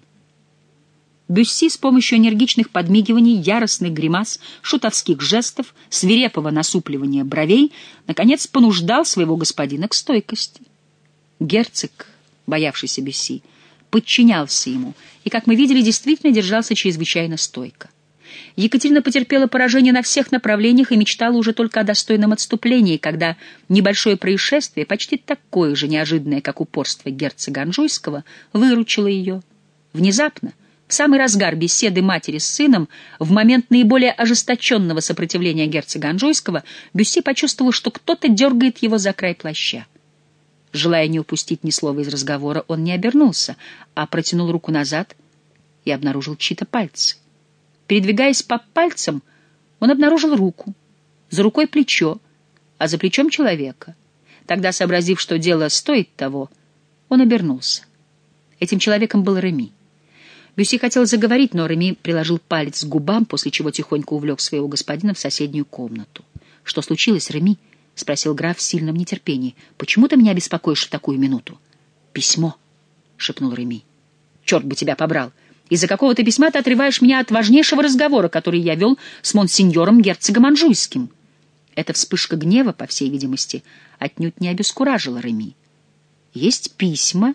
Бюсси с помощью энергичных подмигиваний, яростных гримас, шутовских жестов, свирепого насупливания бровей наконец понуждал своего господина к стойкости. Герцог, боявшийся Бюсси, подчинялся ему и, как мы видели, действительно держался чрезвычайно стойко. Екатерина потерпела поражение на всех направлениях и мечтала уже только о достойном отступлении, когда небольшое происшествие, почти такое же неожиданное, как упорство герцога Анжуйского, выручило ее. Внезапно, в самый разгар беседы матери с сыном, в момент наиболее ожесточенного сопротивления герцога Анжуйского, Бюсси почувствовал, что кто-то дергает его за край плаща. Желая не упустить ни слова из разговора, он не обернулся, а протянул руку назад и обнаружил чьи-то пальцы. Передвигаясь по пальцам, он обнаружил руку, за рукой плечо, а за плечом человека. Тогда, сообразив, что дело стоит того, он обернулся. Этим человеком был Реми. Бюсси хотел заговорить, но Реми приложил палец к губам, после чего тихонько увлек своего господина в соседнюю комнату. — Что случилось, Реми? — спросил граф в сильном нетерпении. — Почему ты меня беспокоишь в такую минуту? — Письмо, — шепнул Реми. — Черт бы тебя побрал! Из-за какого-то письма ты отрываешь меня от важнейшего разговора, который я вел с монсеньором герцогом Анжуйским. Эта вспышка гнева, по всей видимости, отнюдь не обескуражила Реми. — Есть письма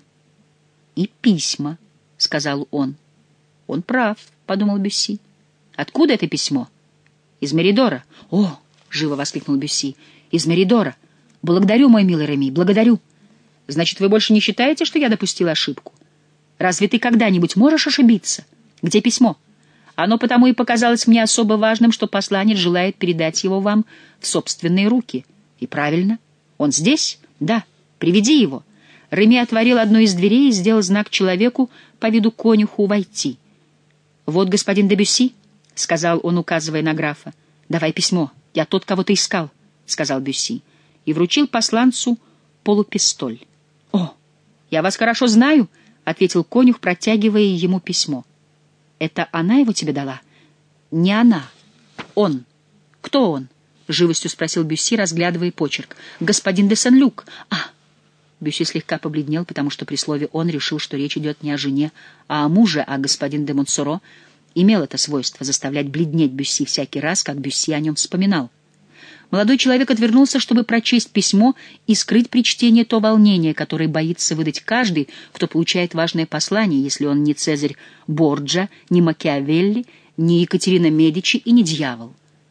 и письма, — сказал он. — Он прав, — подумал Бюсси. — Откуда это письмо? — Из Меридора. — О! — живо воскликнул Бюсси. — Из Меридора. Благодарю, мой милый Реми, благодарю. — Значит, вы больше не считаете, что я допустил ошибку? Разве ты когда-нибудь можешь ошибиться? Где письмо? Оно потому и показалось мне особо важным, что посланец желает передать его вам в собственные руки. И правильно. Он здесь? Да. Приведи его. Реми отворил одну из дверей и сделал знак человеку по виду конюху войти. Вот господин де Бюсси, — сказал он, указывая на графа. — Давай письмо. Я тот, кого ты искал, — сказал Бюсси. И вручил посланцу полупистоль. — О, я вас хорошо знаю, — ответил конюх, протягивая ему письмо. — Это она его тебе дала? — Не она. Он. — Кто он? — живостью спросил Бюсси, разглядывая почерк. — Господин де Сен-Люк. — А! Бюсси слегка побледнел, потому что при слове «он» решил, что речь идет не о жене, а о муже, а господин де Монсоро имел это свойство заставлять бледнеть Бюсси всякий раз, как Бюсси о нем вспоминал. Молодой человек отвернулся, чтобы прочесть письмо и скрыть при чтении то волнение, которое боится выдать каждый, кто получает важное послание, если он не Цезарь Борджа, не Макиавелли, не Екатерина Медичи и не дьявол.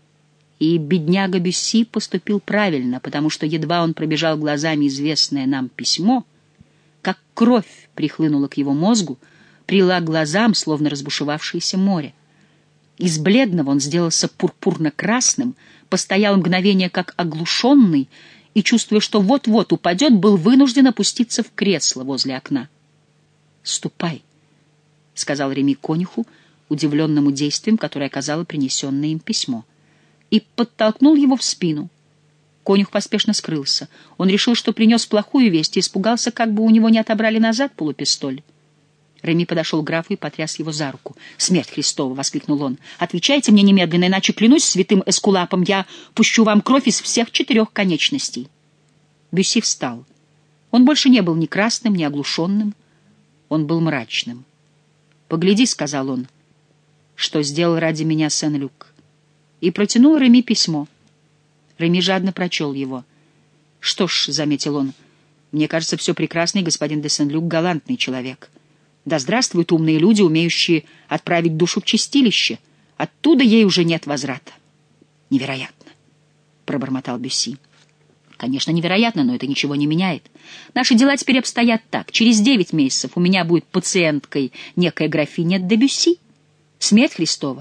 И бедняга Бюсси поступил правильно, потому что едва он пробежал глазами известное нам письмо, как кровь прихлынула к его мозгу, прилила к глазам, словно разбушевавшееся море. Из бледного он сделался пурпурно-красным, постоял мгновение как оглушенный и, чувствуя, что вот-вот упадет, был вынужден опуститься в кресло возле окна. — Ступай, — сказал Реми конюху, удивленному действием, которое оказало принесенное им письмо, и подтолкнул его в спину. Конюх поспешно скрылся. Он решил, что принес плохую весть, и испугался, как бы у него не отобрали назад полупистоль. Реми подошел к графу и потряс его за руку. — Смерть Христова! — воскликнул он. — Отвечайте мне немедленно, иначе, клянусь святым Эскулапом, я пущу вам кровь из всех четырех конечностей. Бюсси встал. Он больше не был ни красным, ни оглушенным. Он был мрачным. — Погляди, — сказал он, — что сделал ради меня Сен-Люк. И протянул Реми письмо. Реми жадно прочел его. — Что ж, — заметил он, — мне кажется, все прекрасно, и господин де Сен-Люк — галантный человек. Да здравствуют умные люди, умеющие отправить душу в чистилище. Оттуда ей уже нет возврата. — Невероятно, — пробормотал Бюсси. — Конечно, невероятно, но это ничего не меняет. Наши дела теперь обстоят так. Через девять месяцев у меня будет пациенткой некая графиня де Бюсси. Смерть Христова.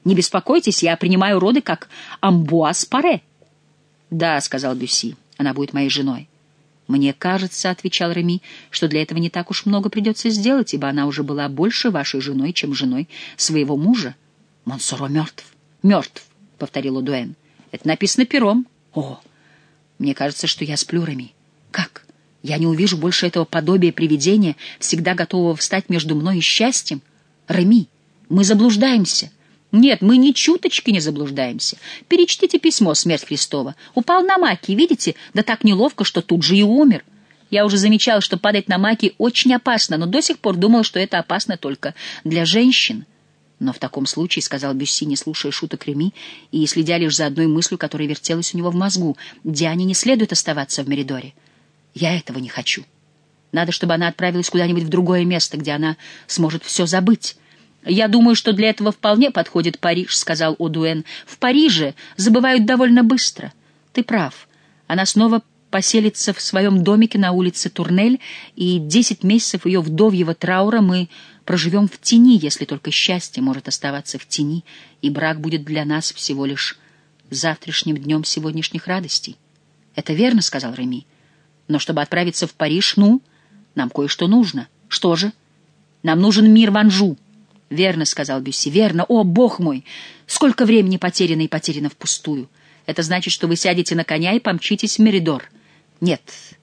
Не беспокойтесь, я принимаю роды как Амбуаз Паре. Да, — сказал Бюсси, — она будет моей женой. Мне кажется, — отвечал Реми, — что для этого не так уж много придется сделать, ибо она уже была больше вашей женой, чем женой своего мужа. Монсоро мертв. Мертв, — повторил Одуэн. Это написано пером. О, мне кажется, что я сплю, Реми. Как? Я не увижу больше этого подобия привидения, всегда готового встать между мной и счастьем? Реми, мы заблуждаемся. Нет, мы ни чуточки не заблуждаемся. Перечтите письмо «Смерть Христова». Упал на маки, видите? Да так неловко, что тут же и умер. Я уже замечал, что падать на маки очень опасно, но до сих пор думал, что это опасно только для женщин. Но в таком случае, — сказал Бюсси, не слушая шуток Реми и следя лишь за одной мыслью, которая вертелась у него в мозгу, — Диане не следует оставаться в Меридоре. Я этого не хочу. Надо, чтобы она отправилась куда-нибудь в другое место, где она сможет все забыть. «Я думаю, что для этого вполне подходит Париж», — сказал Одуэн. «В Париже забывают довольно быстро. Ты прав. Она снова поселится в своем домике на улице Турнель, и десять месяцев ее вдовьего траура мы проживем в тени, если только счастье может оставаться в тени, и брак будет для нас всего лишь завтрашним днем сегодняшних радостей». «Это верно», — сказал Реми. «Но чтобы отправиться в Париж, ну, нам кое-что нужно. Что же? Нам нужен мир в Анжу». «Верно», — сказал Бюсси, — «верно. О, бог мой! Сколько времени потеряно и потеряно впустую! Это значит, что вы сядете на коня и помчитесь в Меридор. Нет,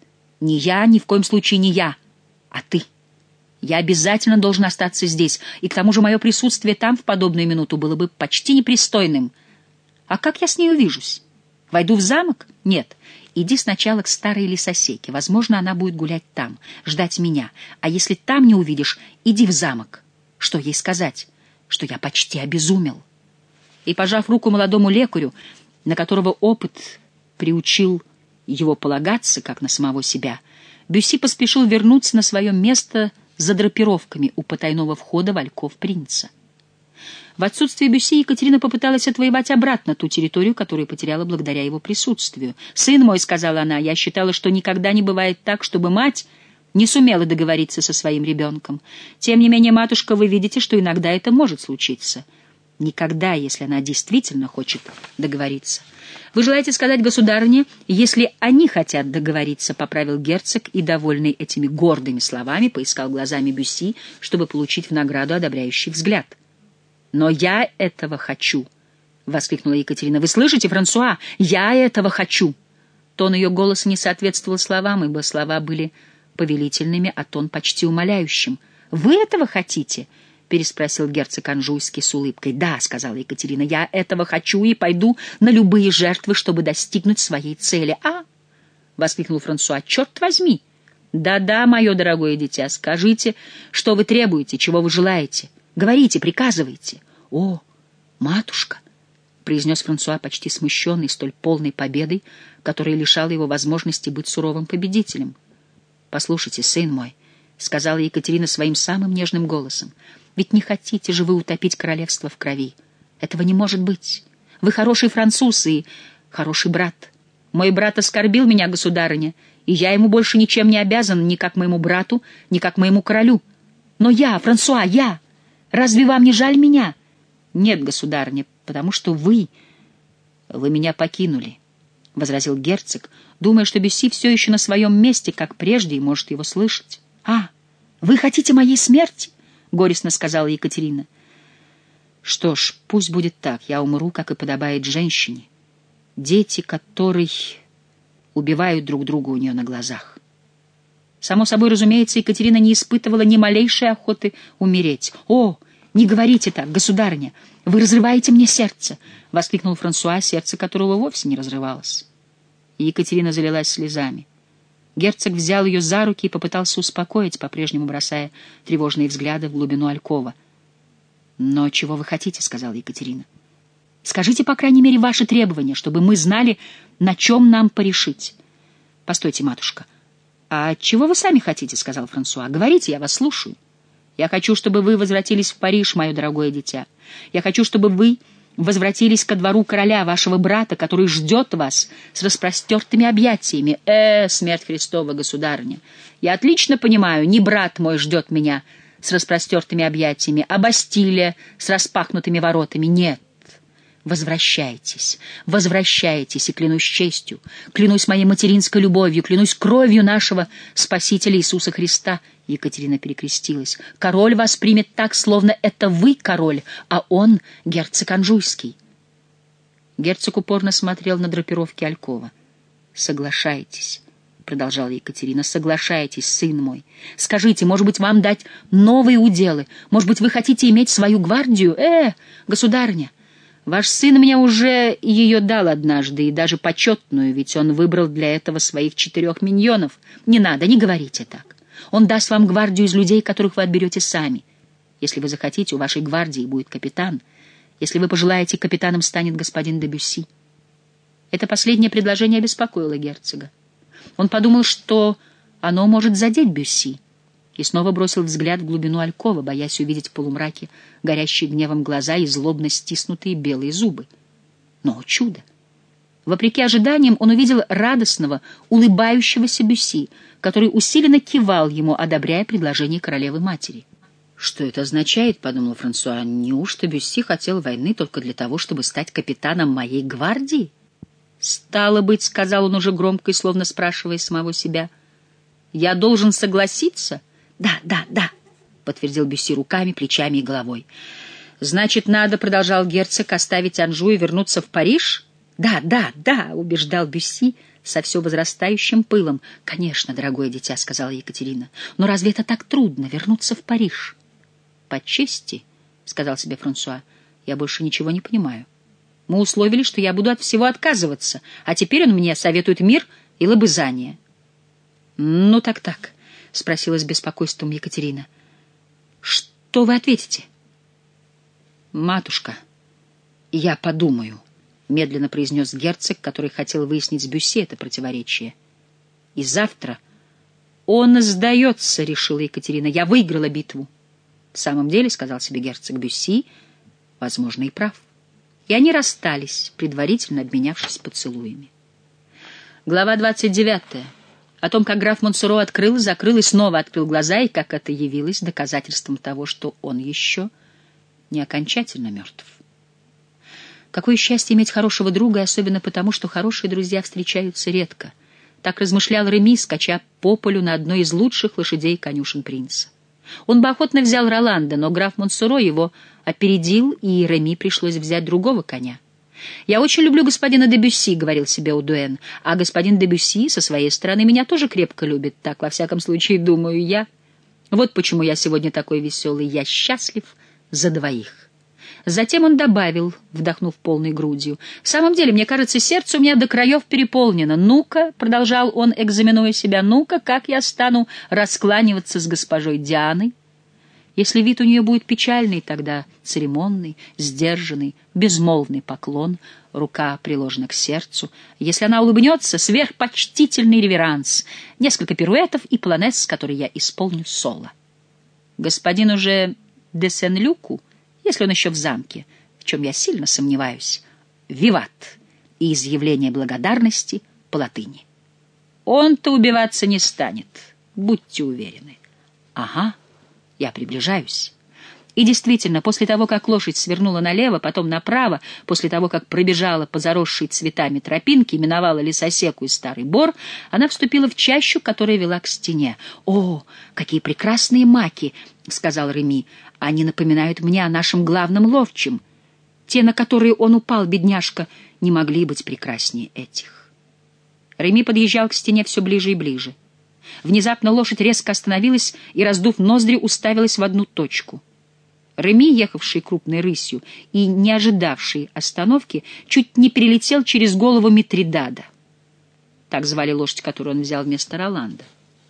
не я, ни в коем случае не я, а ты. Я обязательно должен остаться здесь, и к тому же мое присутствие там в подобную минуту было бы почти непристойным. А как я с ней увижусь? Войду в замок? Нет. Иди сначала к старой лесосеке. Возможно, она будет гулять там, ждать меня. А если там не увидишь, иди в замок». Что ей сказать? Что я почти обезумел. И, пожав руку молодому лекарю, на которого опыт приучил его полагаться, как на самого себя, Бюсси поспешил вернуться на свое место за драпировками у потайного входа в альков принца. В отсутствие Бюсси Екатерина попыталась отвоевать обратно ту территорию, которую потеряла благодаря его присутствию. «Сын мой, — сказала она, — я считала, что никогда не бывает так, чтобы мать не сумела договориться со своим ребенком. Тем не менее, матушка, вы видите, что иногда это может случиться. Никогда, если она действительно хочет договориться. Вы желаете сказать, государыне, если они хотят договориться, — поправил герцог и, довольный этими гордыми словами, поискал глазами Бюсси, чтобы получить в награду одобряющий взгляд. «Но я этого хочу!» — воскликнула Екатерина. «Вы слышите, Франсуа? Я этого хочу!» Тон ее голоса не соответствовал словам, ибо слова были повелительными, а тон почти умоляющим. «Вы этого хотите?» — переспросил герцог Анжуйский с улыбкой. «Да», — сказала Екатерина, — «я этого хочу и пойду на любые жертвы, чтобы достигнуть своей цели». «А!» — воскликнул Франсуа. «Черт возьми!» «Да-да, мое дорогое дитя, скажите, что вы требуете, чего вы желаете. Говорите, приказывайте». «О, матушка!» — произнес Франсуа, почти смущенный столь полной победой, которая лишала его возможности быть суровым победителем. «Послушайте, сын мой», — сказала Екатерина своим самым нежным голосом, — «ведь не хотите же вы утопить королевство в крови. Этого не может быть. Вы хороший француз и хороший брат. Мой брат оскорбил меня, государыня, и я ему больше ничем не обязан, ни как моему брату, ни как моему королю. Но я, Франсуа, я! Разве вам не жаль меня?» «Нет, государыня, потому что вы... вы меня покинули», — возразил герцог, думая, что Бюсси все еще на своем месте, как прежде, и может его слышать. «А, вы хотите моей смерти?» — горестно сказала Екатерина. «Что ж, пусть будет так. Я умру, как и подобает женщине, дети которой убивают друг друга у нее на глазах». Само собой, разумеется, Екатерина не испытывала ни малейшей охоты умереть. «О, не говорите так, государыня! Вы разрываете мне сердце!» — воскликнул Франсуа, сердце которого вовсе не разрывалось. И Екатерина залилась слезами. Герцог взял ее за руки и попытался успокоить, по-прежнему бросая тревожные взгляды в глубину алькова. «Но чего вы хотите?» — сказала Екатерина. «Скажите, по крайней мере, ваши требования, чтобы мы знали, на чем нам порешить». «Постойте, матушка. А чего вы сами хотите?» — сказал Франсуа. «Говорите, я вас слушаю». «Я хочу, чтобы вы возвратились в Париж, мое дорогое дитя. Я хочу, чтобы вы возвратились ко двору короля, вашего брата, который ждет вас с распростертыми объятиями. Э, смерть Христова, государыня! Я отлично понимаю, не брат мой ждет меня с распростертыми объятиями, а Бастилия с распахнутыми воротами. Нет, Возвращайтесь, возвращайтесь, и клянусь честью, клянусь моей материнской любовью, клянусь кровью нашего Спасителя Иисуса Христа. Екатерина перекрестилась. Король вас примет так, словно это вы король, а он герцог Анжуйский. Герцог упорно смотрел на драпировки алькова. «Соглашайтесь», — продолжала Екатерина, — «соглашайтесь, сын мой. Скажите, может быть, вам дать новые уделы? Может быть, вы хотите иметь свою гвардию? Э, государыня, ваш сын мне уже ее дал однажды, и даже почетную, ведь он выбрал для этого своих четырех миньонов. Не надо, не говорите так. Он даст вам гвардию из людей, которых вы отберете сами. Если вы захотите, у вашей гвардии будет капитан. Если вы пожелаете, капитаном станет господин де Бюсси». Это последнее предложение обеспокоило герцога. Он подумал, что оно может задеть Бюсси, и снова бросил взгляд в глубину алькова, боясь увидеть в полумраке горящие гневом глаза и злобно стиснутые белые зубы. Но чудо! Вопреки ожиданиям он увидел радостного, улыбающегося Бюсси, который усиленно кивал ему, одобряя предложение королевы-матери. «Что это означает?» — подумал Франсуа. «Неужто Бюсси хотел войны только для того, чтобы стать капитаном моей гвардии?» «Стало быть, — сказал он уже громко и словно спрашивая самого себя, — я должен согласиться?» «Да, да, да», — подтвердил Бюсси руками, плечами и головой. «Значит, надо, — продолжал герцог, — оставить Анжу и вернуться в Париж?» «Да, да, да», — убеждал Бюсси со все возрастающим пылом. «Конечно, дорогое дитя, — сказала Екатерина, — но разве это так трудно — вернуться в Париж?» «По чести, — сказал себе Франсуа, — я больше ничего не понимаю. Мы условили, что я буду от всего отказываться, а теперь он мне советует мир и лобызание». «Ну так-так», — спросила с беспокойством Екатерина. «Что вы ответите?» «Матушка, я подумаю», — медленно произнес герцог, который хотел выяснить с Бюсси это противоречие. «И завтра он сдается», — решила Екатерина. «Я выиграла битву». «В самом деле, — сказал себе герцог, — Бюсси, возможно, и прав». И они расстались, предварительно обменявшись поцелуями. Глава двадцать девятая. О том, как граф Монсоро открыл, закрыл и снова открыл глаза, и как это явилось доказательством того, что он еще не окончательно мертв. Какое счастье иметь хорошего друга, и особенно потому, что хорошие друзья встречаются редко. Так размышлял Реми, скача по полю на одной из лучших лошадей конюшен принца. Он бы охотно взял Роланда, но граф Монсоро его опередил, и Реми пришлось взять другого коня. «Я очень люблю господина де Бюсси», — говорил себе Удуэн, «а господин де Бюсси со своей стороны меня тоже крепко любит, так, во всяком случае, думаю я. Вот почему я сегодня такой веселый, я счастлив за двоих». Затем он добавил, вдохнув полной грудью, «В самом деле, мне кажется, сердце у меня до краев переполнено. Ну-ка», — продолжал он, экзаменуя себя, — «ну-ка, как я стану раскланиваться с госпожой Дианой? Если вид у нее будет печальный, тогда церемонный, сдержанный, безмолвный поклон, рука приложена к сердцу. Если она улыбнется, сверхпочтительный реверанс, несколько пируэтов и полонез, который я исполню соло. Господину же де Сен-Люку, если он еще в замке, в чем я сильно сомневаюсь, виват и изъявление благодарности по латыни. Он-то убиваться не станет, будьте уверены». «Ага, я приближаюсь». И действительно, после того, как лошадь свернула налево, потом направо, после того, как пробежала по заросшей цветами тропинке, миновала лесосеку и старый бор, она вступила в чащу, которая вела к стене. «О, какие прекрасные маки!» — сказал Реми. «Они напоминают мне о нашем главном ловчем. Те, на которые он упал, бедняжка, не могли быть прекраснее этих». Реми подъезжал к стене все ближе и ближе. Внезапно лошадь резко остановилась и, раздув ноздри, уставилась в одну точку. Реми, ехавший крупной рысью и не ожидавший остановки, чуть не перелетел через голову Митридада. Так звали лошадь, которую он взял вместо Роланда.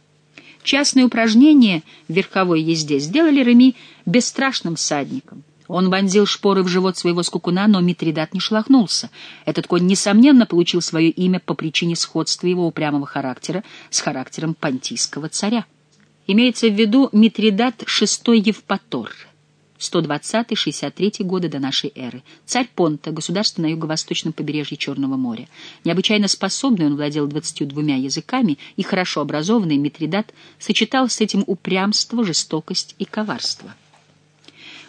Частные упражнения в верховой езде сделали Реми бесстрашным всадником. Он вонзил шпоры в живот своего скакуна, но Митридат не шелохнулся. Этот конь, несомненно, получил свое имя по причине сходства его упрямого характера с характером понтийского царя. Имеется в виду Митридат шестой Евпатор, сто двадцатый — шестьдесят третий годы до нашей эры. Царь Понта, государство на юго-восточном побережье Черного моря. Необычайно способный, он владел двадцатью двумя языками, и хорошо образованный Митридат сочетал с этим упрямство, жестокость и коварство.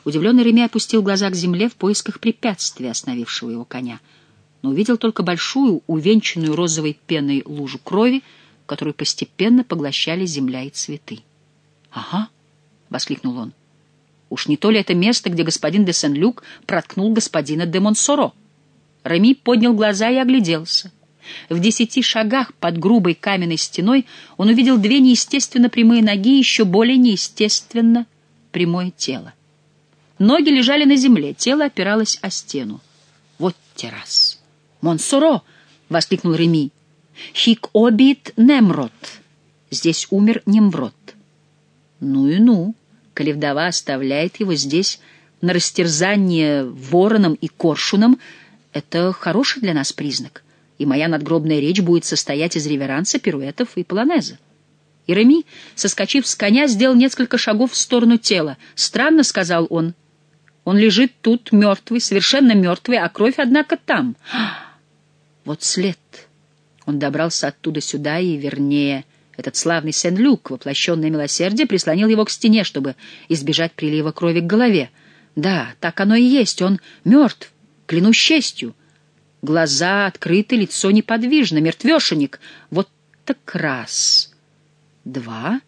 Удивленный Реми опустил глаза к земле в поисках препятствия, остановившего его коня, но увидел только большую, увенчанную розовой пеной лужу крови, которую постепенно поглощали земля и цветы. «Ага!» — воскликнул он. «Уж не то ли это место, где господин де Сен-Люк проткнул господина де Монсоро?» Реми поднял глаза и огляделся. В десяти шагах под грубой каменной стеной он увидел две неестественно прямые ноги и еще более неестественно прямое тело. Ноги лежали на земле, тело опиралось о стену. «Вот террас!» «Монсоро!» — воскликнул Реми. «Хик обит Немрод!» «Здесь умер Немврод». «Ну и ну, коли вдова оставляет его здесь на растерзание вороном и коршуном, это хороший для нас признак, и моя надгробная речь будет состоять из реверанса, пируэтов и полонеза». И Реми, соскочив с коня, сделал несколько шагов в сторону тела. «Странно», — сказал он, — «он лежит тут мертвый, совершенно мертвый, а кровь, однако, там. Вот след». Он добрался оттуда сюда, и, вернее, этот славный Сен-Люк, воплощенное милосердие, прислонил его к стене, чтобы избежать прилива крови к голове. Да, так оно и есть, он мертв, клянусь честью. Глаза открыты, лицо неподвижно, мертвешенек. Вот так раз, два.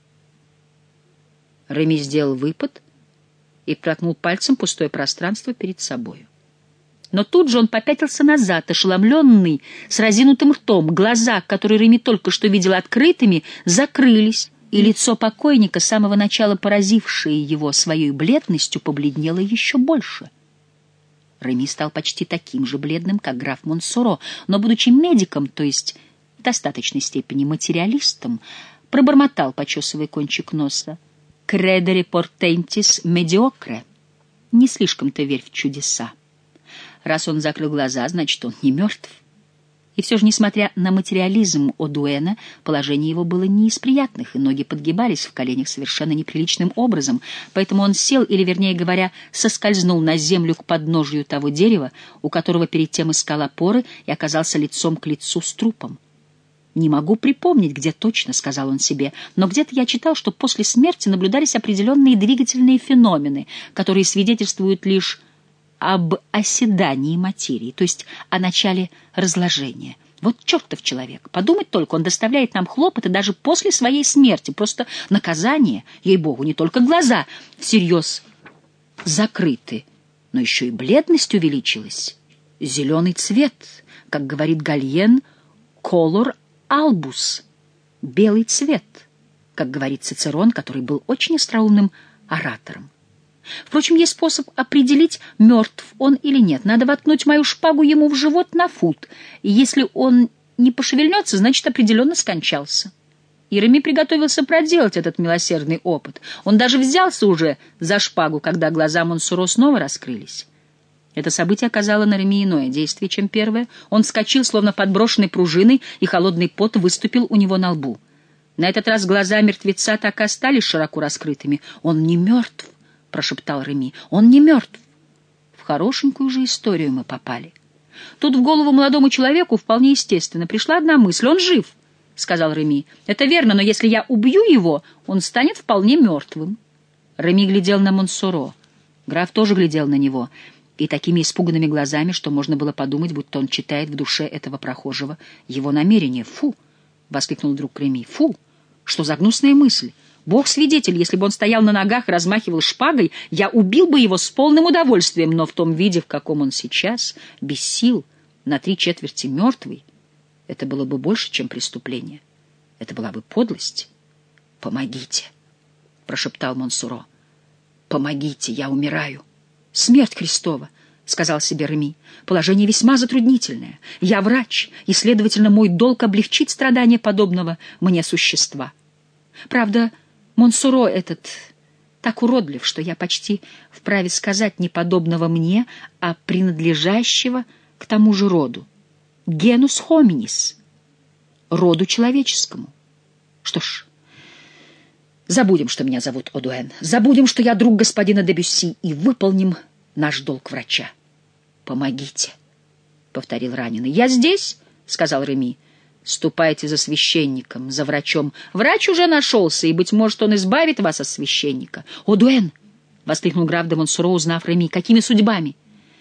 Реми сделал выпад и проткнул пальцем пустое пространство перед собою. Но тут же он попятился назад, ошеломленный, с разинутым ртом. Глаза, которые Реми только что видел открытыми, закрылись, и лицо покойника, с самого начала поразившее его своей бледностью, побледнело еще больше. Реми стал почти таким же бледным, как граф Монсоро, но, будучи медиком, то есть в достаточной степени материалистом, пробормотал, почесывая кончик носа: «Credere portentis mediocre» — «Не слишком-то верь в чудеса». Раз он закрыл глаза, значит, он не мертв. И все же, несмотря на материализм Одуэна, положение его было не из приятных, и ноги подгибались в коленях совершенно неприличным образом, поэтому он сел, или, вернее говоря, соскользнул на землю к подножию того дерева, у которого перед тем искал опоры, и оказался лицом к лицу с трупом. «Не могу припомнить, где точно», — сказал он себе, «но где-то я читал, что после смерти наблюдались определенные двигательные феномены, которые свидетельствуют лишь об оседании материи, то есть о начале разложения. Вот чертов человек! Подумать только, он доставляет нам хлопоты даже после своей смерти. Просто наказание, ей-богу, не только глаза всерьез закрыты, но еще и бледность увеличилась. Зеленый цвет, как говорит Гальен, color albus, белый цвет, как говорит Цицерон, который был очень остроумным оратором. Впрочем, есть способ определить, мертв он или нет. Надо воткнуть мою шпагу ему в живот на фут, и если он не пошевельнется, значит, определенно скончался. И Реми приготовился проделать этот милосердный опыт. Он даже взялся уже за шпагу, когда глаза Монсоро снова раскрылись. Это событие оказало на Реми иное действие, чем первое. Он вскочил, словно подброшенный пружиной, и холодный пот выступил у него на лбу. На этот раз глаза мертвеца так и остались широко раскрытыми. «Он не мертв», — прошептал Реми. «Он не мертв». В хорошенькую же историю мы попали. Тут в голову молодому человеку вполне естественно пришла одна мысль. «Он жив», — сказал Реми. «Это верно, но если я убью его, он станет вполне мертвым». Реми глядел на Монсоро. Граф тоже глядел на него, и такими испуганными глазами, что можно было подумать, будто он читает в душе этого прохожего его намерение. «Фу!» — воскликнул вдруг Реми. «Фу! Что за гнусная мысль! Бог свидетель, если бы он стоял на ногах и размахивал шпагой, я убил бы его с полным удовольствием, но в том виде, в каком он сейчас, без сил, на три четверти мертвый, это было бы больше, чем преступление. Это была бы подлость. «Помогите!» — прошептал Монсоро. «Помогите, я умираю!» «Смерть Христова!» — сказал себе Реми. «Положение весьма затруднительное. Я врач, и, следовательно, мой долг облегчить страдания подобного мне существа. Правда, Монсоро этот так уродлив, что я почти вправе сказать не подобного мне, а принадлежащего к тому же роду. Генус хоминис, роду человеческому. Что ж, забудем, что меня зовут Одуэн, забудем, что я друг господина де Бюсси, и выполним наш долг врача. Помогите», — повторил раненый. «Я здесь», — сказал Реми. «Ступайте за священником, за врачом. Врач уже нашелся, и, быть может, он избавит вас от священника». «Одуэн!» — воскликнул граф де Монсоро, узнав Реми. «Какими судьбами?»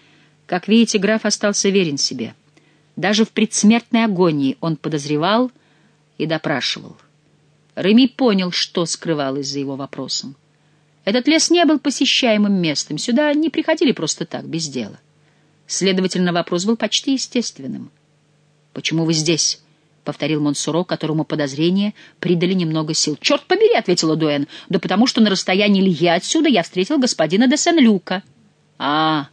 Как видите, граф остался верен себе. Даже в предсмертной агонии он подозревал и допрашивал. Реми понял, что скрывалось за его вопросом. Этот лес не был посещаемым местом, сюда не приходили просто так, без дела. Следовательно, вопрос был почти естественным. «Почему вы здесь?» — повторил Монсоро, которому подозрения придали немного сил. «Черт побери!» — ответила Дуэн. «Да потому что на расстоянии лье отсюда я встретил господина де Сен-Люка». «А,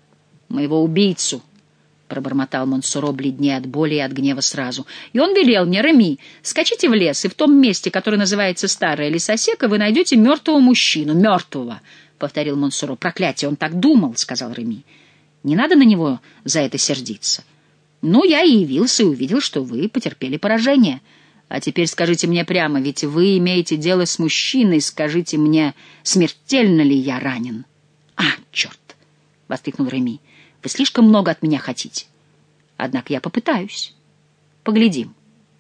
моего убийцу!» — пробормотал Монсоро, бледнее от боли и от гнева сразу. «И он велел мне: Реми, скачите в лес, и в том месте, которое называется Старая Лесосека, вы найдете мертвого мужчину». «Мертвого!» — повторил Монсоро. «Проклятие, он так думал!» — сказал Реми. «Не надо на него за это сердиться. Ну, я и явился и увидел, что вы потерпели поражение. А теперь скажите мне прямо, ведь вы имеете дело с мужчиной, скажите мне, смертельно ли я ранен?» «А, черт!» — воскликнул Реми. «Вы слишком много от меня хотите. Однако я попытаюсь. Поглядим.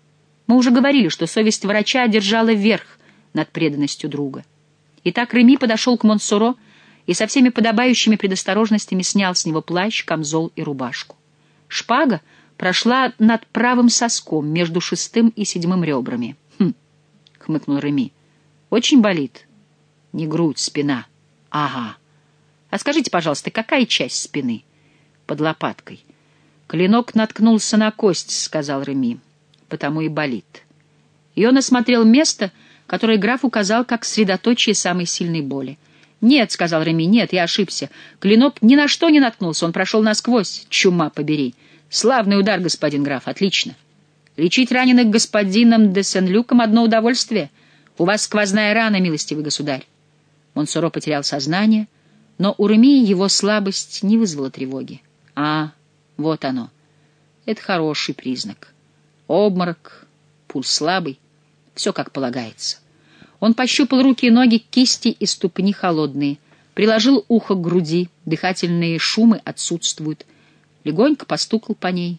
Мы уже говорили, что совесть врача одержала верх над преданностью друга». Итак, Реми подошел к Монсоро и со всеми подобающими предосторожностями снял с него плащ, камзол и рубашку. Шпага прошла над правым соском между шестым и седьмым ребрами. «Хм», — хмыкнул Реми, — «очень болит. Не грудь, спина. Ага. А скажите, пожалуйста, какая часть спины?» «Под лопаткой». «Клинок наткнулся на кость», — сказал Реми, — «потому и болит». И он осмотрел место, которое граф указал как средоточие самой сильной боли. «Нет», — сказал Реми, — «нет, я ошибся. Клинок ни на что не наткнулся, он прошел насквозь. Чума побери. Славный удар, господин граф, отлично. Лечить раненых господином де Сен-Люком — одно удовольствие. У вас сквозная рана, милостивый государь». Монсоро потерял сознание, но у Реми его слабость не вызвала тревоги. «А, вот оно. Это хороший признак. Обморок, пульс слабый, все как полагается». Он пощупал руки и ноги, кисти и ступни холодные, приложил ухо к груди, дыхательные шумы отсутствуют, легонько постукал по ней.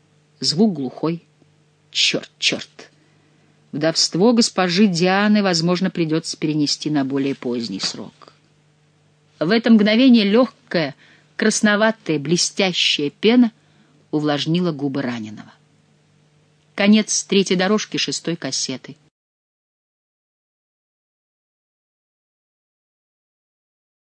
Звук глухой. Черт, черт! Вдовство госпожи Дианы, возможно, придется перенести на более поздний срок. В это мгновение легкая, красноватая, блестящая пена увлажнила губы раненого. Конец третьей дорожки шестой кассеты.